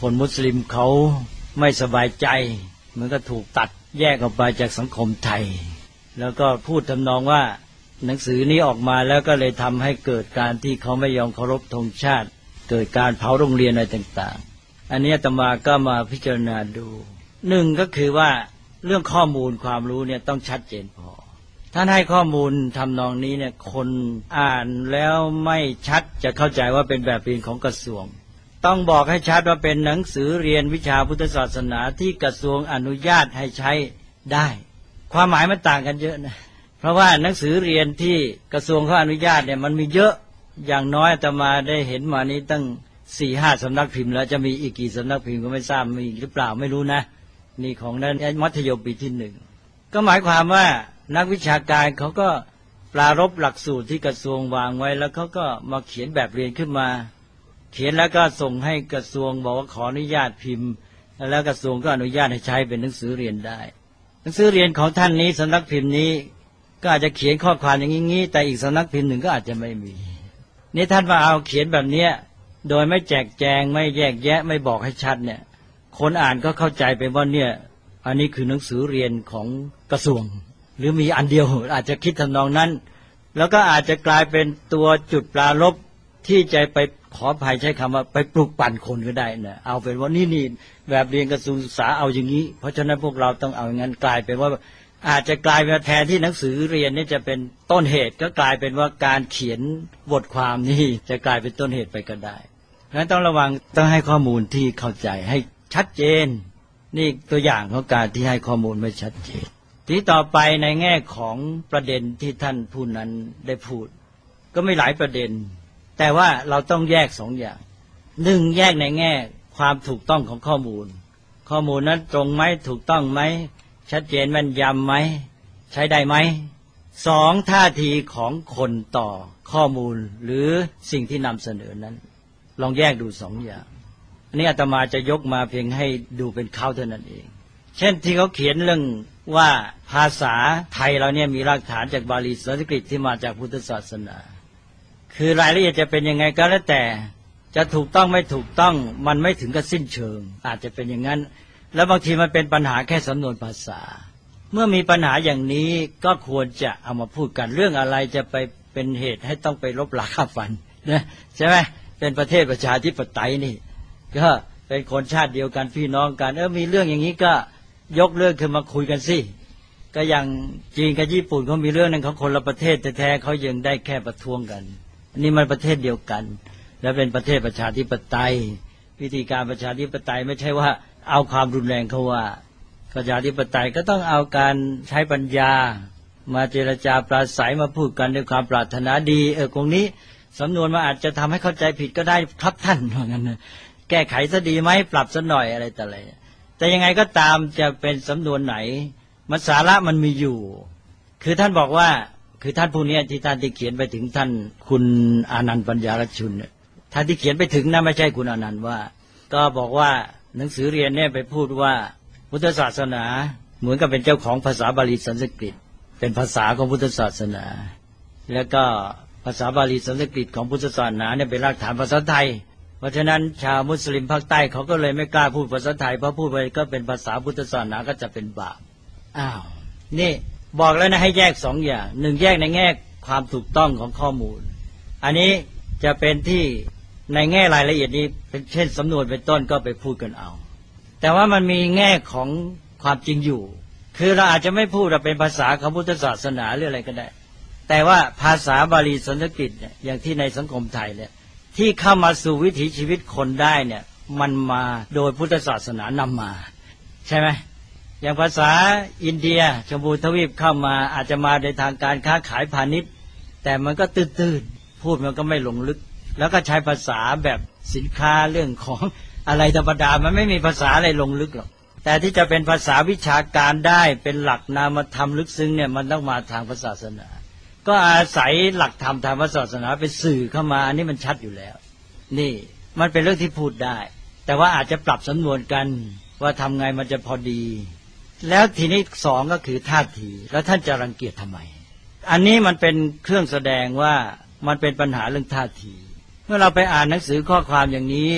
B: คนมุสลิมเขาไม่สบายใจมันก็ถูกตัดแยกออกไปจากสังคมไทยแล้วก็พูดทำนองว่าหนังสือนี้ออกมาแล้วก็เลยทำให้เกิดการที่เขาไม่ยอมเคารพธงชาติเกิดการเผาโรงเรียนอะไรต่างๆอันนี้อาตมาก็มาพิจารณาดูหนึ่งก็คือว่าเรื่องข้อมูลความรู้เนี่ยต้องชัดเจนพอท่านให้ข้อมูลทำนองนี้เนี่ยคนอ่านแล้วไม่ชัดจะเข้าใจว่าเป็นแบบเรียนของกระทรวงต้องบอกให้ชัดว่าเป็นหนังสือเรียนวิชาพุทธศาสนาที่กระทรวงอนุญาตให้ใช้ได้ความหมายมันต่างกันเยอะนะเพราะว่าหนังสือเรียนที่กระทรวงเขาอนุญาตเนี่ยมันมีเยอะอย่างน้อยอาตมาได้เห็นมานี้ตั้งสี่ห้าสำนักพิมพ์แล้วจะมีอีกกี่สำนักพิมพ์ก็ไม่ทราบมีหรือเปล่าไม่รู้นะนี่ของนั้นมัธยมปีที่หนึ่งก็หมายความว่านักวิชาการเขาก็ปรารภหลักสูตรที่กระทรวงวางไว้แล้วเขาก็มาเขียนแบบเรียนขึ้นมาเขียนแล้วก็ส่งให้กระทรวงบอกว่าขออนุญาตพิมพ์แล้วกระทรวงก็อนุญาตให้ใช้เป็นหนังสือเรียนได้หนังสือเรียนของท่านนี้สำนักพิมพ์นี้ก็อาจจะเขียนข้อความอย่างนี้แต่อีกสำนักพิมพ์หนึ่งก็อาจจะไม่มีนี่ท่านมาเอาเขียนแบบเนี้ยโดยไม่แจกแจงไม่แยกแยะไม่บอกให้ชัดเนี่ยคนอ่านก็เข้าใจไปว่าเนี่ยอันนี้คือหนังสือเรียนของกระทรวงหรือมีอันเดียวอาจจะคิดทำนองนั้นแล้วก็อาจจะกลายเป็นตัวจุดปรารภที่จะไปขออภัยใช้คำว่าไปปลุกปั่นคนก็ได้นะเอาเป็นว่านี่นี่แบบเรียนกระทรวงศึกษาเอาอย่างนี้เพราะฉะนั้นพวกเราต้องเอาอย่างนั้นกลายเป็นว่าอาจจะกลายเป็นแทนที่หนังสือเรียนนี่จะเป็นต้นเหตุก็กลายเป็นว่าการเขียนบทความนี่จะกลายเป็นต้นเหตุไปก็ได้เพราะฉะนั้นต้องระวังต้องให้ข้อมูลที่เข้าใจให้ชัดเจนนี่ตัวอย่างของการที่ให้ข้อมูลไม่ชัดเจนทีต่อไปในแง่ของประเด็นที่ท่านผู้นั้นได้พูดก็ไม่หลายประเด็นแต่ว่าเราต้องแยกสองอย่างหนึ่งแยกในแง่ความถูกต้องของข้อมูลข้อมูลนั้นตรงไหมถูกต้องไหมชัดเจนแม่นยำไหมใช้ได้ไหมสองท่าทีของคนต่อข้อมูลหรือสิ่งที่นำเสนอนั้นลองแยกดูสองอย่างอันนี้อาตมาจะยกมาเพียงให้ดูเป็นข้าวเท่านั้นเองเช่นที่เขาเขียนเรื่องว่าภาษาไทยเราเนี่ยมีรากฐานจากบาลีสันสกฤตที่มาจากพุทธศาสนาคือรายละเอียดจะเป็นยังไงก็แล้วแต่จะถูกต้องไม่ถูกต้องมันไม่ถึงกับสิ้นเชิงอาจจะเป็นอย่างนั้นแล้วบางทีมันเป็นปัญหาแค่สำนวนภาษาเมื่อมีปัญหาอย่างนี้ก็ควรจะเอามาพูดกันเรื่องอะไรจะไปเป็นเหตุให้ต้องไปลบหลักฆ่าฟันนะใช่ไหมเป็นประเทศประชาธิปไตยนี่ก็เป็นคนชาติเดียวกันพี่น้องกันเออมีเรื่องอย่างนี้ก็ยกเรื่องขึ้นมาคุยกันสิก็อย่างจีนกับญี่ปุ่นเขามีเรื่องนึงเขาคนละประเทศแท้ๆเขายังได้แค่ประท้วงกันนี่มันประเทศเดียวกันและเป็นประเทศประชาธิปไตยวิธีการประชาธิปไตยไม่ใช่ว่าเอาความรุนแรงเขาว่าประชาธิปไตยก็ต้องเอาการใช้ปัญญามาเจรจาปราศัยมาพูดกันด้วยความปรารถนาดีเออตรงนี้สำนวนมาอาจจะทำให้เข้าใจผิดก็ได้ครับท่านว่างั้นนะแก้ไขซะดีไหมปรับซะหน่อยอะไรแต่อะไรแต่ยังไงก็ตามจะเป็นสำนวนไหนมันสาระมันมีอยู่คือท่านบอกว่าคือท่านผู้นี้ที่ท่านที่เขียนไปถึงท่านคุณอานันต์ปัญญารชุนท่านที่เขียนไปถึงนะไม่ใช่คุณอานันต์ว่าก็บอกว่าหนังสือเรียนเนี่ยไปพูดว่าพุทธศาสนาเหมือนกับเป็นเจ้าของภาษาบาลีสันสกฤตเป็นภาษาของพุทธศาสนาแล้วก็ภาษาบาลีสันสกฤตของพุทธศาสนาเนี่ยเป็นรากฐานภาษาไทยเพราะฉะนั้นชาวมุสลิมภาคใต้เขาก็เลยไม่กล้าพูดภาษาไทยเพราะพูดไปก็เป็นภาษาพุทธศาสนาก็จะเป็นบาปอ้าวนี่บอกแล้วนะให้แยกสองอย่างหนึ่งแยกในแง่ความถูกต้องของข้อมูลอันนี้จะเป็นที่ในแง่รายละเอียดนี้เป็นเช่นสำนวนเป็นต้นก็ไปพูดกันเอาแต่ว่ามันมีแง่ของความจริงอยู่คือเราอาจจะไม่พูดว่าเป็นภาษาของพุทธศาสนาหรืออะไรก็ได้แต่ว่าภาษาบาลีสันสกฤตเนี่ยอย่างที่ในสังคมไทยเนี่ยที่เข้ามาสู่วิถีชีวิตคนได้เนี่ยมันมาโดยพุทธศาสนานำมาใช่ไหมอย่างภาษาอินเดียชมพูทวีปเข้ามาอาจจะมาในทางการค้าขายพาณิชย์แต่มันก็ตื้นๆพูดมันก็ไม่ลงลึกแล้วก็ใช้ภาษาแบบสินค้าเรื่องของอะไรธรรมดามันไม่มีภาษาอะไรลงลึกหรอกแต่ที่จะเป็นภาษาวิชาการได้เป็นหลักนามธรรมลึกซึ้งเนี่ยมันต้องมาทางศาสนาก็อาศัยหลักธรรมทางศาสนาเป็นสื่อเข้ามาอันนี้มันชัดอยู่แล้วนี่มันเป็นเรื่องที่พูดได้แต่ว่าอาจจะปรับสำนวนกันว่าทำไงมันจะพอดีแล้วทีนี้สองก็คือท่าทีแล้วท่านจะรังเกียจทำไมอันนี้มันเป็นเครื่องแสดงว่ามันเป็นปัญหาเรื่องท่าทีเมื่อเราไปอ่านหนังสือข้อความอย่างนี้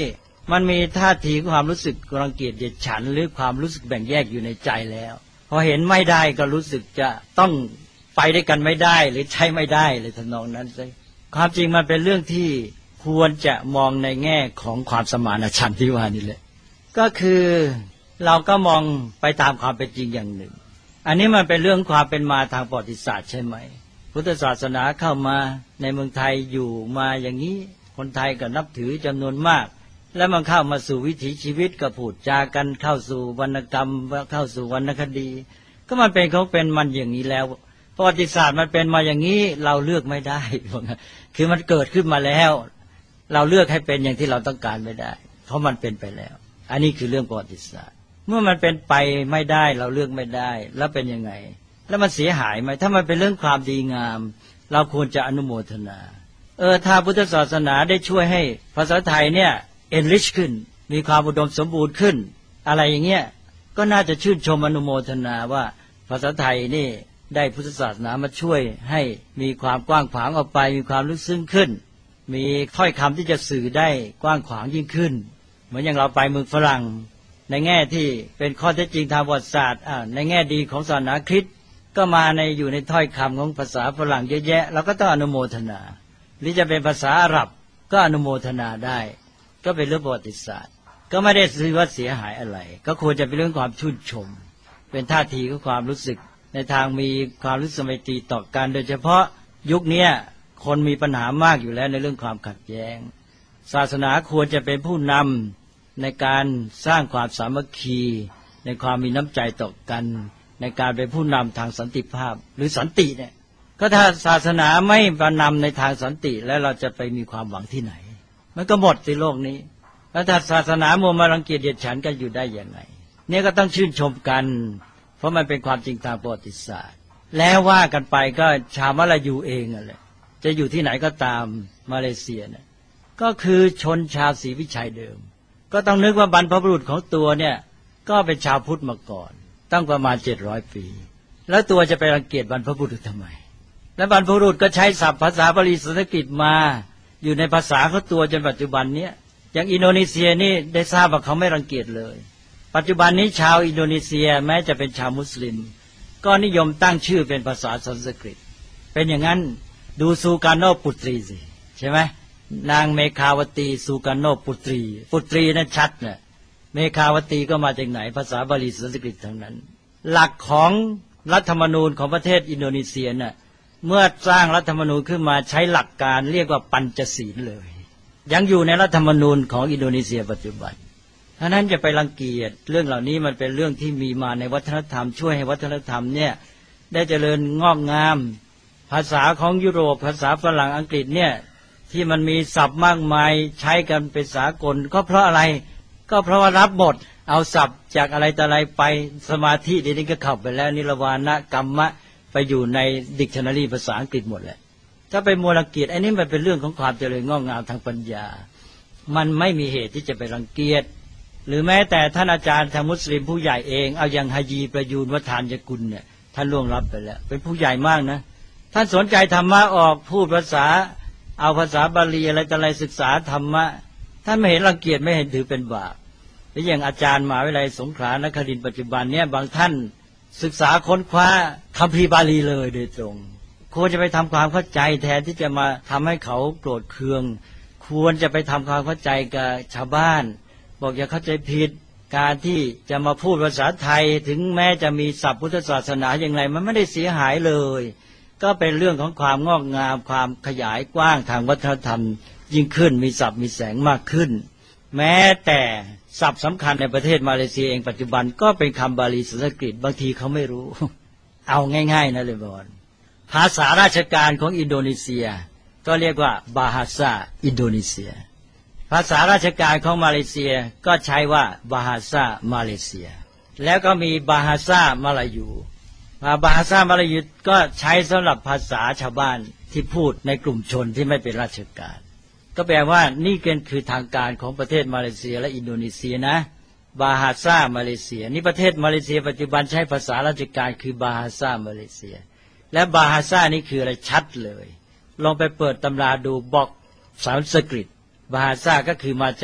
B: มันมีท่าทีความรู้สึกรังเกียจเดียดฉันหรือความรู้สึกแบ่งแยกอยู่ในใจแล้วพอเห็นไม่ได้ก็รู้สึกจะต้องไปด้วยกันไม่ได้หรือใช้ไม่ได้เลยทำนองนั้นใช่ความจริงมันเป็นเรื่องที่ควรจะมองในแง่ของความสมานฉันท์ที่ว่านี่แหละก็คือเราก็มองไปตามความเป็นจริงอย่างหนึ่งอันนี้มันเป็นเรื่องความเป็นมาทางประวัติศาสตร์ใช่ไหมพุทธศาสนาเข้ามาในเมืองไทยอยู่มาอย่างนี้คนไทยก็นับถือจำนวนมากแล้วมันเข้ามาสู่วิถีชีวิตก็พูดจากันเข้าสู่วรรณกรรมเข้าสู่วรรณคดีก็มันเป็นเขาเป็นมันอย่างนี้แล้วประวัติศาสตร์มันเป็นมาอย่างนี้เราเลือกไม่ได้คือมันเกิดขึ้นมาแล้วเราเลือกให้เป็นอย่างที่เราต้องการไม่ได้เพราะมันเป็นไปแล้วอันนี้คือเรื่องประวัติศาสตร์เมื่อมันเป็นไปไม่ได้เราเลือกไม่ได้แล้วเป็นยังไงแล้วมันเสียหายไหมถ้ามันเป็นเรื่องความดีงามเราควรจะอนุโมทนาเออถ้าพุทธศาสนาได้ช่วยให้ภาษาไทยเนี่ย enrich ขึ้นมีความอุดมสมบูรณ์ขึ้นอะไรอย่างเงี้ยก็น่าจะชื่นชมอนุโมทนาว่าภาษาไทยนี่ได้พุทธศาสนามาช่วยให้มีความกว้างขวางออกไปมีความลึกซึ้งขึ้นมีถ้อยคำที่จะสื่อได้กว้างขวางยิ่งขึ้นเหมือนอย่างเราไปเมืองฝรั่งในแง่ที่เป็นข้อเท็จจริงทางประวัติศาสตร์ในแง่ดีของศาสนาคริสต์ก็มาในอยู่ในถ้อยคำของภาษาฝรั่งเยอะแยะเราก็ต้องอนุโมทนาหรือจะเป็นภาษาอาหรับก็อนุโมทนาได้ก็เป็นเรื่องประวัติศาสตร์ก็ไม่ได้ซื้อว่าเสียหายอะไรก็ควรจะเป็นเรื่องความชื่นชมเป็นท่าทีของความรู้สึกในทางมีความรู้สึกไมตรีต่อกันโดยเฉพาะยุคนี้คนมีปัญหามากอยู่แล้วในเรื่องความขัดแย้งศาสนาควรจะเป็นผู้นำในการสร้างความสามัคคีในความมีน้ำใจต่อกันในการเป็นผู้นำทางสันติภาพหรือสันติเนี่ยก็ถ้าศาสนาไม่ประนำในทางสันติแล้วเราจะไปมีความหวังที่ไหนมันก็หมดในโลกนี้แล้วถ้าศาสนามัวมารังเกียจเดียดฉันกันอยู่ได้ยังไงเนี่ยก็ต้องชื่นชมกันเพราะมันเป็นความจริงทางประวัติศาสตร์แล้วว่ากันไปก็ชาวมลายูเองอะไรจะอยู่ที่ไหนก็ตามมาเลเซียเนี่ยก็คือชนชาวศรีวิชัยเดิมก็ต้องนึกว่าบรรพบุรุษของตัวเนี่ยก็เป็นชาวพุทธมาก่อนตั้งประมาณเจ็ดร้อยปีแล้วตัวจะไปรังเกียจบรรพบุรุษทำไมและบรรพบุรุษก็ใช้ศัพท์ภาษาบาลีสันสกฤตมาอยู่ในภาษาเขาตัวจนปัจจุบันนี้อย่างอินโดนีเซียนี่ได้ทราบว่าเขาไม่รังเกียจเลยปัจจุบันนี้ชาวอินโดนีเซียแม้จะเป็นชาวมุสลิมก็นิยมตั้งชื่อเป็นภาษาสันสกฤตเป็นอย่างนั้นดูซูการโนปุตรีสิใช่ไหมนางเมฆาวตีซูการโนปุตรีปุตรีนั้นชัดเนี่ยเมฆาวตีก็มาจากไหนภาษาบาลีสันสกฤตทั้งนั้นหลักของรัฐธรรมนูญของประเทศอินโดนีเซียน่ะเมื่อสร้างรัฐธรรมนูญขึ้นมาใช้หลักการเรียกว่าปัญจศีลเลยยังอยู่ในรัฐธรรมนูญของอินโดนีเซียปัจจุบันฉะนั้นจะไปรังเกียจเรื่องเหล่านี้มันเป็นเรื่องที่มีมาในวัฒนธรรมช่วยให้วัฒนธรรมเนี่ยได้เจริญงอกงามภาษาของยุโรปภาษาฝรั่งอังกฤษเนี่ยที่มันมีศัพท์มากมายใช้กันเป็นสากลก็เพราะอะไรก็เพราะว่ารับหมดเอาศัพท์จากอะไรต่ออะไรไปสมาธิเดี๋ยวนี้ก็เข้าไปแล้วนิรวานะกัมมะไปอยู่ในดิกชันนารีภาษาอังกฤษหมดแหละถ้าไปมัวรังเกียจไอ้นี่มันเป็นเรื่องของความเจริญงอกงามทางปัญญามันไม่มีเหตุที่จะไปรังเกียจหรือแม้แต่ท่านอาจารย์ทางมุสลิมผู้ใหญ่เองเอาอย่างฮายีประยูนวัฒานยกุลเนี่ยท่านล่วงลับไปแล้วเป็นผู้ใหญ่มากนะท่านสนใจธรรมะออกพูดภาษาเอาภาษาบาลีอะไรต่ออะไรศึกษาธรรมะท่านไม่เห็นรังเกียจไม่เห็นถือเป็นบาปหรืออย่างอาจารย์มหาวิทยาลัยสงขลานครินทร์ปัจจุบันเนี่ยบางท่านศึกษาค้นคว้าคัมภีร์บาลีเลยโดยตรงควรจะไปทำความเข้าใจแทนที่จะมาทำให้เขาโกรธเคืองควรจะไปทำความเข้าใจกับชาวบ้านบอกอย่าเข้าใจผิดการที่จะมาพูดภาษาไทยถึงแม้จะมีศัพท์พุทธศาสนาอย่างไรมันไม่ได้เสียหายเลยก็เป็นเรื่องของความงอกงามความขยายกว้างทางวัฒนธรรมยิ่งขึ้นมีศัพท์มีแสงมากขึ้นแม้แต่ศัพท์สำคัญในประเทศมาเลเซียเองปัจจุบันก็เป็นคำบาลีสันสกฤตบางทีเขาไม่รู้ เอาง่ายๆนะเลยบอลภาษาราชการของอินโดนีเซียก็เรียกว่าบาฮาซาอินโดนีเซียภาษาราชการของมาเลเซียก็ใช้ว่าบาฮาซามาเลเซียแล้วก็มีบาฮาซามาลายูบาฮาซามาลายูก็ใช้สำหรับภาษาชาวบ้านที่พูดในกลุ่มชนที่ไม่เป็นราชการก็แปลว่านี่เป็นคือทางการของประเทศมาเลเซียและอินโดนีเซียนะบาฮาซามาเลเซียนี่ประเทศมาเลเซียปัจจุบันใช้ภาษาราชการคือบาฮาซามาเลเซียและบาฮาซานี่คืออะไรชัดเลยลองไปเปิดตำราดูบอกสันสกฤตบาฮาซาก็คือมาจาก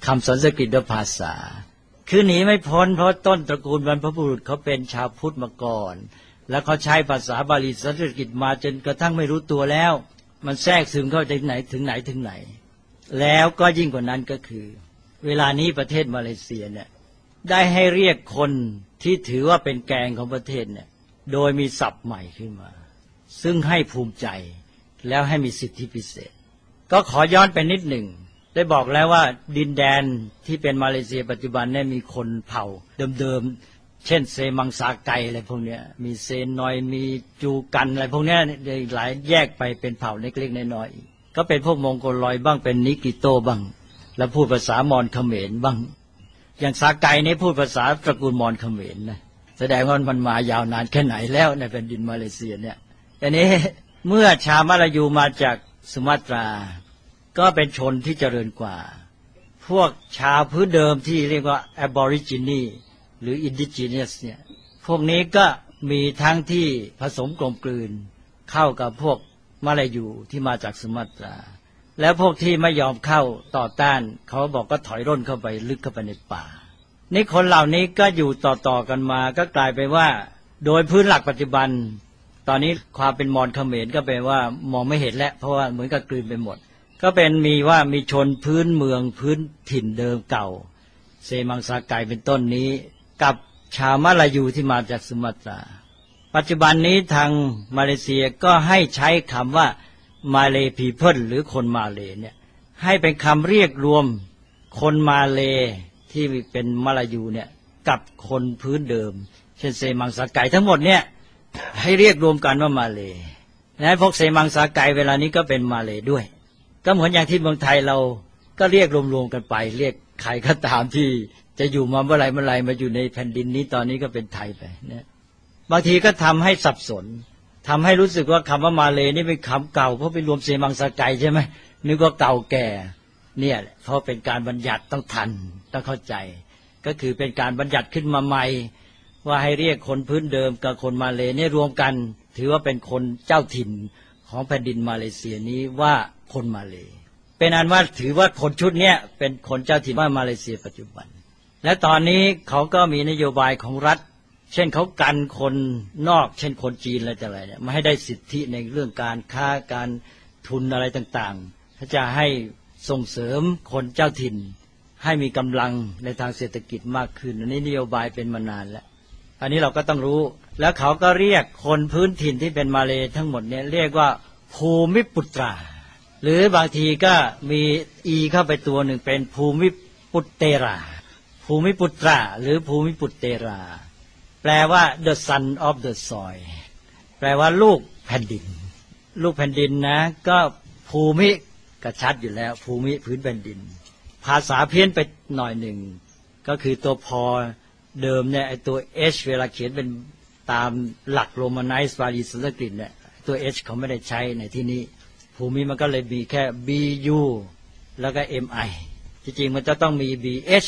B: คำสันสกฤตและภาษาคือหนีไม่พ้นเพราะต้นตระกูลบรรพบุรุษเขาเป็นชาวพุทธมาก่อนแล้วเขาใช้ภาษาบาลีสันสกฤตมาจนกระทั่งไม่รู้ตัวแล้วมันแทรกซึมเข้าถึงไหนถึงไหนถึงไหนแล้วก็ยิ่งกว่านั้นก็คือเวลานี้ประเทศมาเลเซียเนี่ยได้ให้เรียกคนที่ถือว่าเป็นแกนของประเทศเนี่ยโดยมีศัพท์ใหม่ขึ้นมาซึ่งให้ภูมิใจแล้วให้มีสิทธิพิเศษก็ขอย้อนไปนิดหนึ่งได้บอกแล้วว่าดินแดนที่เป็นมาเลเซียปัจจุบันเนี่ยมีคนเผ่าเดิมๆเช่นเซมังซาไกอะไรพวกเนี้ยมีเซนอยมีจูกันอะไรพวกเนี้ยหลายแยกไปเป็นเผ่าเล็กๆน้อยๆก็เป็นพวกมองโกลอยบ้างเป็นนิกิโตบ้างแล้วพูดภาษามอญเขมรบ้างอย่างซาไกนี่พูดภาษาตระกูลมอญเขมรนะแสดงว่ามันมายาวนานแค่ไหนแล้วในแผ่นดินมาเลเซียเนี่ยอันนี้เมื่อชาวมาลายูมาจากสุมาตราก็เป็นชนที่เจริญกว่าพวกชาวพื้นเดิมที่เรียกว่า Aborigine หรือ Indigenous เนี่ยพวกนี้ก็มีทั้งที่ผสมกลมกลืนเข้ากับพวกมาลายูที่มาจากสุมาตราแล้วพวกที่ไม่ยอมเข้าต่อต้านเขาบอกก็ถอยร่นเข้าไปลึกเข้าไปในป่านี่คนเหล่านี้ก็อยู่ต่อๆกันมาก็กลายไปว่าโดยพื้นหลักปัจจุบันตอนนี้ความเป็นมอญเขมรก็แปลว่ามองไม่เห็นแล้วเพราะว่าเหมือนกับกลืนไปหมดก็เป็นมีว่ามีชนพื้นเมืองพื้นถิ่นเดิมเก่าเซมังซาไกเป็นต้นนี้กับชาวมาลายูที่มาจากสุมาตราปัจจุบันนี้ทางมาเลเซียก็ให้ใช้คำว่ามาเลพีเพิลหรือคนมาเลเนี่ยให้เป็นคำเรียกรวมคนมาเลที่เป็นมาลายูเนี่ยกับคนพื้นเดิมเช่นเซมังซาไกทั้งหมดเนี่ยให้เรียกรวมกันว่ามาเลนะพวกเซมังซาไกเวลานี้ก็เป็นมาเลด้วยก็เหมือนอย่างที่เมืองไทยเราก็เรียกรวมๆกันไปเรียกใครก็ตามที่จะอยู่มาเมื่อไรเมื่อไรมาอยู่ในแผ่นดินนี้ตอนนี้ก็เป็นไทยไปนะบางทีก็ทำให้สับสนทำให้รู้สึกว่าคำว่ามาเลนี่เป็นคำเก่าเพราะไปรวมเซมังซาไกใช่ไหมนึกว่าเก่าแก่เนี่ยเพราะเป็นการบัญญัติต้องทันต้องเข้าใจก็คือเป็นการบัญญัติขึ้นมาใหม่ว่าให้เรียกคนพื้นเดิมกับคนมาเลนี่รวมกันถือว่าเป็นคนเจ้าถิ่นของแผ่นดินมาเลเซียนี้ว่าคนมาเลเป็นอันว่าถือว่าคนชุดนี้เป็นคนเจ้าถิ่นว่ามาเลเซียปัจจุบันและตอนนี้เขาก็มีนโยบายของรัฐเช่นเขากันคนนอกเช่นคนจีนอะไรต่างๆเนี่ยไม่ให้ได้สิทธิในเรื่องการค้าการทุนอะไรต่างๆเขาจะให้ส่งเสริมคนเจ้าถิ่นให้มีกำลังในทางเศรษฐกิจมากขึ้นอันนี้นโยบายเป็นมานานแล้วอันนี้เราก็ต้องรู้แล้วเขาก็เรียกคนพื้นถิ่นที่เป็นมาเลทั้งหมดเนี่ยเรียกว่าภูมิปุตราหรือบางทีก็มีอีเข้าไปตัวหนึ่งเป็นภูมิปุตเตราภูมิปุตราหรือภูมิปุตเตราแปลว่า the son of the soil แปลว่าลูกแผ่นดินลูกแผ่นดินนะก็ภูมิก็ชัดอยู่แล้วภูมิพื้นแผ่นดินภาษาเพี้ยนไปหน่อยหนึ่งก็คือตัวพอเดิมเนี่ยไอตัว h เวลาเขียนเป็นตามหลักโรมาไนซ์บาลีสันสกฤตเนี่ยตัว h เขาไม่ได้ใช้ในที่นี้ภูมิมันก็เลยมีแค่ bu แล้วก็ mi จริงๆมันจะต้องมี bh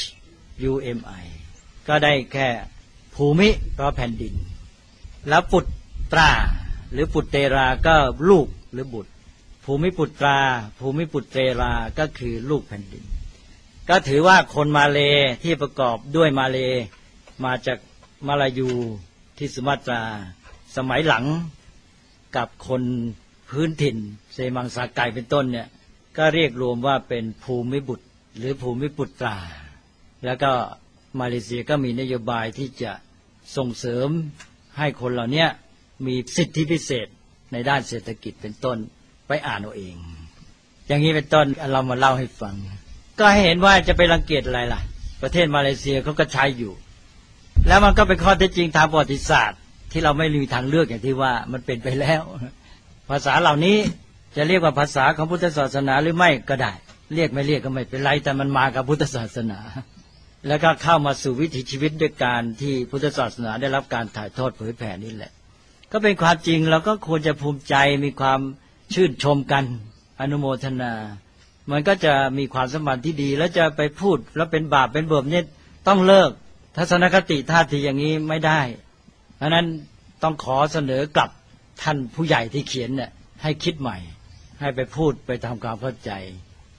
B: umi ก็ได้แค่ภูมิเพราะแผ่นดินแล้วปุตตราหรือปุตเตราก็ลูกหรือบุตรภูมิปุตราภูมิปุตเตราก็คือลูกแผ่นดินก็ถือว่าคนมาเลที่ประกอบด้วยมาเลมาจากมาลายูที่สุมาตราสมัยหลังกับคนพื้นถิ่นเซมังซาไกเป็นต้นเนี่ยก็เรียกรวมว่าเป็นภูมิบุตรหรือภูมิปุตราแล้วก็มาเลเซียก็มีนโยบายที่จะส่งเสริมให้คนเหล่านี้มีสิทธิพิเศษในด้านเศรษฐกิจเป็นต้นไปอ่านเอาเองอย่างนี้เป็นต้นเรามาเล่าให้ฟังก็ให้เห็นว่าจะไปรังเกียจอะไรล่ะประเทศมาเลเซียเขาก็ใช้อยู่แล้วมันก็เป็นข้อเท็จจริงทางประวัติศาสตร์ที่เราไม่มีทางเลือกอย่างที่ว่ามันเป็นไปแล้วภาษาเหล่านี้จะเรียกว่าภาษาของพุทธศาสนาหรือไม่ก็ได้เรียกไม่เรียกก็ไม่เป็นไรแต่มันมากับพุทธศาสนาแล้วก็เข้ามาสู่วิถีชีวิตด้วยการที่พุทธศาสนาได้รับการถ่ายทอดเผยแผ่นี่แหละก็เป็นความจริงเราก็ควรจะภูมิใจมีความชื่นชมกันอนุโมทนามันก็จะมีความสัมพันธ์ที่ดีแล้วจะไปพูดแล้วเป็นบาปเป็นบาปเนี่ยต้องเลิกทัศนคติท่าทีอย่างนี้ไม่ได้เพราะนั้นต้องขอเสนอกลับท่านผู้ใหญ่ที่เขียนเนี่ยให้คิดใหม่ให้ไปพูดไปทำความเข้าใจ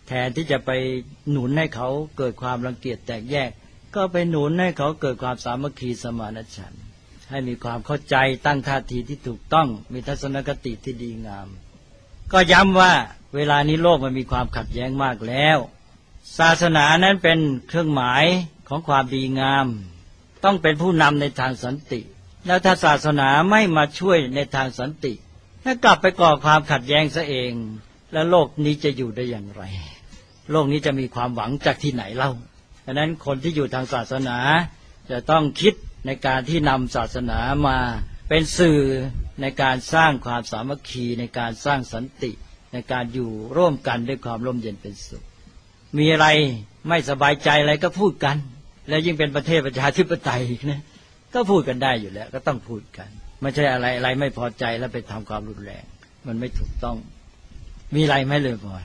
B: แทนที่จะไปหนุนให้เขาเกิดความรังเกียจแตกแยกก็ไปหนุนให้เขาเกิดความสามัคคีสมานฉันท์ให้มีความเข้าใจตั้งท่าทีที่ถูกต้องมีทัศนคติที่ดีงามก็ย้ำว่าเวลานี้โลกมันมีความขัดแย้งมากแล้วศาสนานั้นเป็นเครื่องหมายของความดีงามต้องเป็นผู้นำในทางสันติแล้วถ้าศาสนาไม่มาช่วยในทางสันติถ้ากลับไปก่อความขัดแย้งซะเองแล้วโลกนี้จะอยู่ได้อย่างไรโลกนี้จะมีความหวังจากที่ไหนเล่าดังนั้นคนที่อยู่ทางศาสนาจะต้องคิดในการที่นำศาสนามาเป็นสื่อในการสร้างความสามัคคีในการสร้างสันติในการอยู่ร่วมกันด้วยความร่มเย็นเป็นสุขมีอะไรไม่สบายใจอะไรก็พูดกันและยิ่งเป็นประเทศประชาธิปไตยนะก็พูดกันได้อยู่แล้วก็ต้องพูดกันไม่ใช่อะไรอะไรไม่พอใจแล้วไปทำความรุนแรงมันไม่ถูกต้องมีอะไรไหมเลยก่อน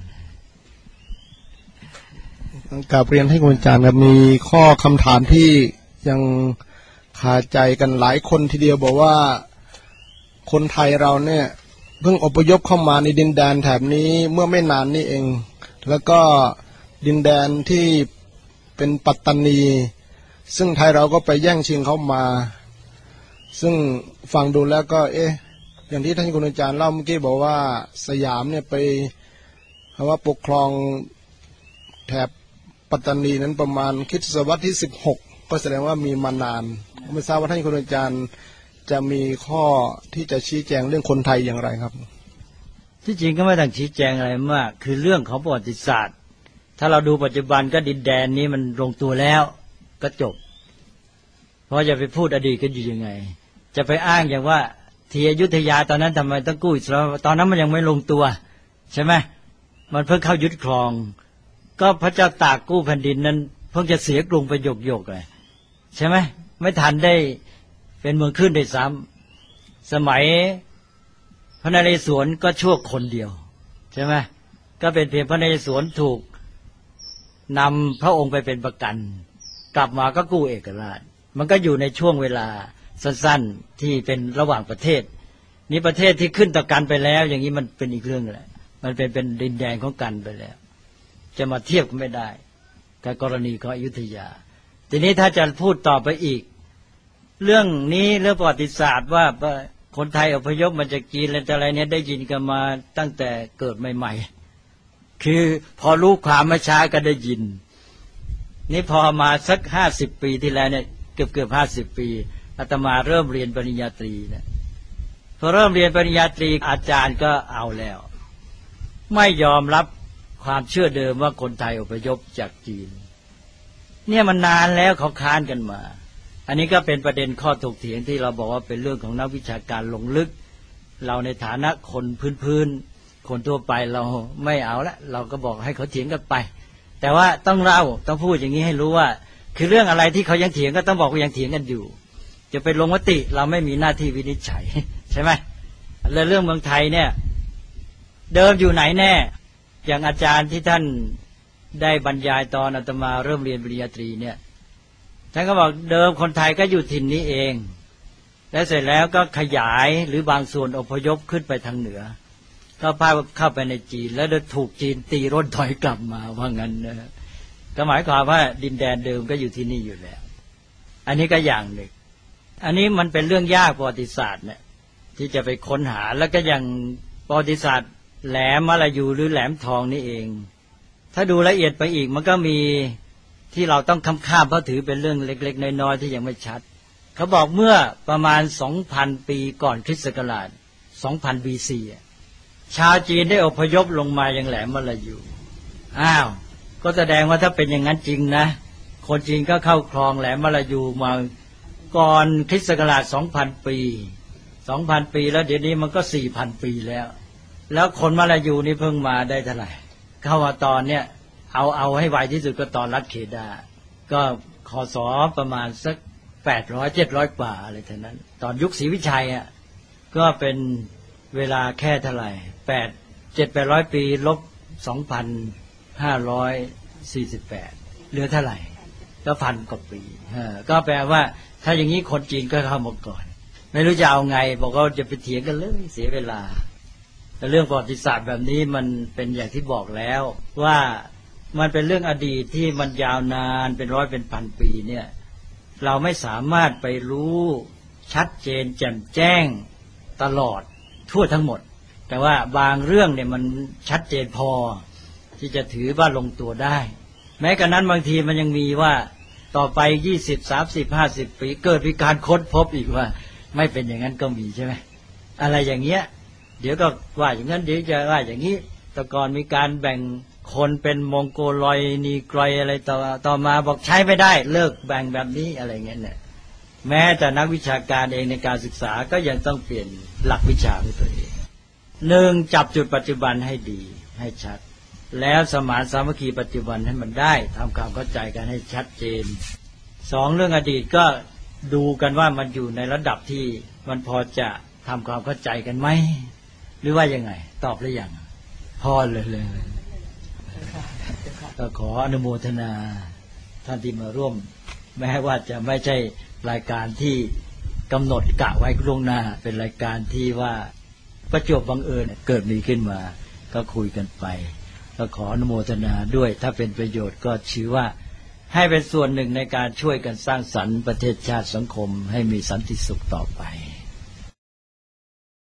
C: กราบเรียนให้คุณอาจารย์ครับมีข้อคำถามที่ยังคาใจกันหลายคนทีเดียวบอกว่าคนไทยเราเนี่ยเพิ่งอพยพเข้ามาในดินแดนแถบนี้เมื่อไม่นานนี้เองแล้วก็ดินแดนที่เป็นปัตตานีซึ่งไทยเราก็ไปแย่งชิงเขามาซึ่งฟังดูแล้วก็เอ๊ะอย่างที่ท่านคุณอาจารย์เล่าเมื่อกี้บอกว่าสยามเนี่ยไปเพราะว่าปกครองแถบปัตตานีนั้นประมาณคริสตศตวรรษที่สิบหกก็แสดงว่ามีมานานไม่ทราบว่าท่านคุณอาจารย์จะมีข้อที่จะชี้แจงเรื่องคนไทยอย่างไรครับ
B: ที่จริงก็ไม่ต้องชี้แจงอะไรมากคือเรื่องของประวัติศาสตร์ถ้าเราดูปัจจุบันก็ดินแดนนี้มันลงตัวแล้วก็จบเพราะจะไปพูดอดีตกันอยู่ยังไงจะไปอ้างอย่างว่าที่อยุธยาตอนนั้นทำไมต้องกู้อิสราเอลตอนนั้นมันยังไม่ลงตัวใช่ไหมมันเพิ่งเข้ายึดครองก็พระเจ้าตากกู้แผ่นดินนั้นเพิ่งจะเสียกรุงไปหยกๆเลยใช่ไหมไม่ทันได้เป็นเมืองขึ้นได้ซ้ำสมัยพระนเรศวรก็ชั่วคนเดียวใช่ไหมก็เป็นเพียงพระนเรศวรถูกนำพระองค์ไปเป็นประกันกลับมาก็กู้เอกราชมันก็อยู่ในช่วงเวลาสั้นๆที่เป็นระหว่างประเทศนี้ประเทศที่ขึ้นต่อกันไปแล้วอย่างนี้มันเป็นอีกเรื่องแหละมันเป็นเป็นดินแดนของกันไปแล้วจะมาเทียบกันไม่ได้กับกรณีของอยุธยาทีนี้ถ้าจะพูดต่อไปอีกเรื่องนี้เรื่องประวัติศาสตร์ว่าคนไทยอพยพมาจากจีนอะไรอะไรเนี่ยได้ยินกันมาตั้งแต่เกิดใหม่ๆคือพอรู้ความมาช้าก็ได้ยินนี่พอมาสักห้าสิบปีที่แล้วเนี่ยเกือบเกือบห้าสิบปีอาตมาเริ่มเรียนปริญญาตรีเนี่ยพอเริ่มเรียนปริญญาตรีอาจารย์ก็เอาแล้วไม่ยอมรับความเชื่อเดิมว่าคนไทยอพยพจากจีนเนี่ยมันนานแล้วเขาค้านกันมาอันนี้ก็เป็นประเด็นข้อถกเถียงที่เราบอกว่าเป็นเรื่องของนักวิชาการลงลึกเราในฐานะคนพื้นๆคนทั่วไปเราไม่เอาละเราก็บอกให้เขาเถียงกันไปแต่ว่าต้องเล่าต้องพูดอย่างนี้ให้รู้ว่าคือเรื่องอะไรที่เขายังเถียงก็ต้องบอกว่ายังเถียงกันอยู่จะเป็นลงมติเราไม่มีหน้าที่วินิจฉัยใช่ไหมแล้วเรื่องเมืองไทยเนี่ยเดิมอยู่ไหนแน่อย่างอาจารย์ที่ท่านได้บรรยายตอนอาตมาเริ่มเรียนปริญญาตรีเนี่ยท่านก็บอกเดิมคนไทยก็อยู่ถิ่นนี้เองและเสร็จแล้วก็ขยายหรือบางส่วนอพยพขึ้นไปทางเหนือก็พาเข้าไปในจีนแล้วถูกจีนตีร่นถอยกลับมาว่างั้นนะก็หมายความว่าดินแดนเดิมก็อยู่ที่นี่อยู่แล้วอันนี้ก็อย่างหนึ่งอันนี้มันเป็นเรื่องยากประวัติศาสตร์เนี่ยที่จะไปค้นหาแล้วก็อย่างประวัติศาสตร์แหลมมลายูหรือแหลมทองนี่เองถ้าดูละเอียดไปอีกมันก็มีที่เราต้องค้ำข้ามเพราะถือเป็นเรื่องเล็กๆน้อยๆที่ยังไม่ชัดเขาบอกเมื่อประมาณ สองพัน ปีก่อนคริสต์ศักราช สองพัน บี ซี ชาวจีนได้อพยพลงมายังแหลมมลายูอ้าวก็แสดงว่าถ้าเป็นอย่างนั้นจริงนะคนจีนก็เข้าครองแหลมมลายูมาก่อนคริสต์ศักราช สองพัน ปี สองพัน ปีแล้วเดี๋ยวนี้มันก็ สี่พัน ปีแล้วแล้วคนมลายูนี่เพิ่งมาได้เท่าไหร่เข้ามาตอนเนี้ยเอาเอาให้ไวที่สุดก็ตอนรัฐเคดาก็คศประมาณสักแปดร้อย เจ็ดร้อยกว่าอะไรเท่านั้นตอนยุคศรีวิชัยอ่ะก็เป็นเวลาแค่เท่าไหร่แปด เจ็ด แปดร้อยปีลบ สองพันห้าร้อยสี่สิบแปด เหลือเท่าไหร่ก็พันกว่าปีก็แปลว่าถ้าอย่างนี้คนจีนก็เข้ามาก่อนไม่รู้จะเอาไงบอกว่าจะไปเถียงกันเลยเสียเวลาแต่เรื่องประวัติศาสตร์แบบนี้มันเป็นอย่างที่บอกแล้วว่ามันเป็นเรื่องอดีตที่มันยาวนานเป็นร้อยเป็นพันปีเนี่ยเราไม่สามารถไปรู้ชัดเจนแจ่มแจ้งตลอดทั่วทั้งหมดแต่ว่าบางเรื่องเนี่ยมันชัดเจนพอที่จะถือว่าลงตัวได้แม้กระนั้นบางทีมันยังมีว่าต่อไปยี่สิบ สามสิบ ห้าสิบปีเกิดมีการค้นพบอีกว่าไม่เป็นอย่างนั้นก็มีใช่ไหมอะไรอย่างเงี้ยเดี๋ยวก็ว่าอย่างนั้นเดี๋ยวจะว่าอย่างนี้แต่ก่อนมีการแบ่งคนเป็นมองโกลอยนีไกรอะไรต่อต่อมาบอกใช้ไม่ได้เลิกแบ่งแบบนี้อะไรเงี้ยเนี่ยแม้แต่นักวิชาการเองในการศึกษาก็ยังต้องเปลี่ยนหลักวิชาของตัวเองหนึ่งจับจุดปัจจุบันให้ดีให้ชัดแล้วสมานสามัคคีปัจจุบันให้มันได้ทำความเข้าใจกันให้ชัดเจนสองเรื่องอดีตก็ดูกันว่ามันอยู่ในระดับที่มันพอจะทำความเข้าใจกันไหมหรือว่ายังไงตอบหรือยังพอเลยเลยก็ขออนุโมทนาท่านที่มาร่วมแม้ว่าจะไม่ใช่รายการที่กำหนดกะไว้ล่วงหน้าเป็นรายการที่ว่าประจวบบังเอิญเกิดมีขึ้นมาก็คุยกันไปก็ขออนุโมทนาด้วยถ้าเป็นประโยชน์ก็ชื่อว่าให้เป็นส่วนหนึ่งในการช่วยกันสร้างสรรค์ประเทศชาติสังคมให้มีสันติสุขต่อไป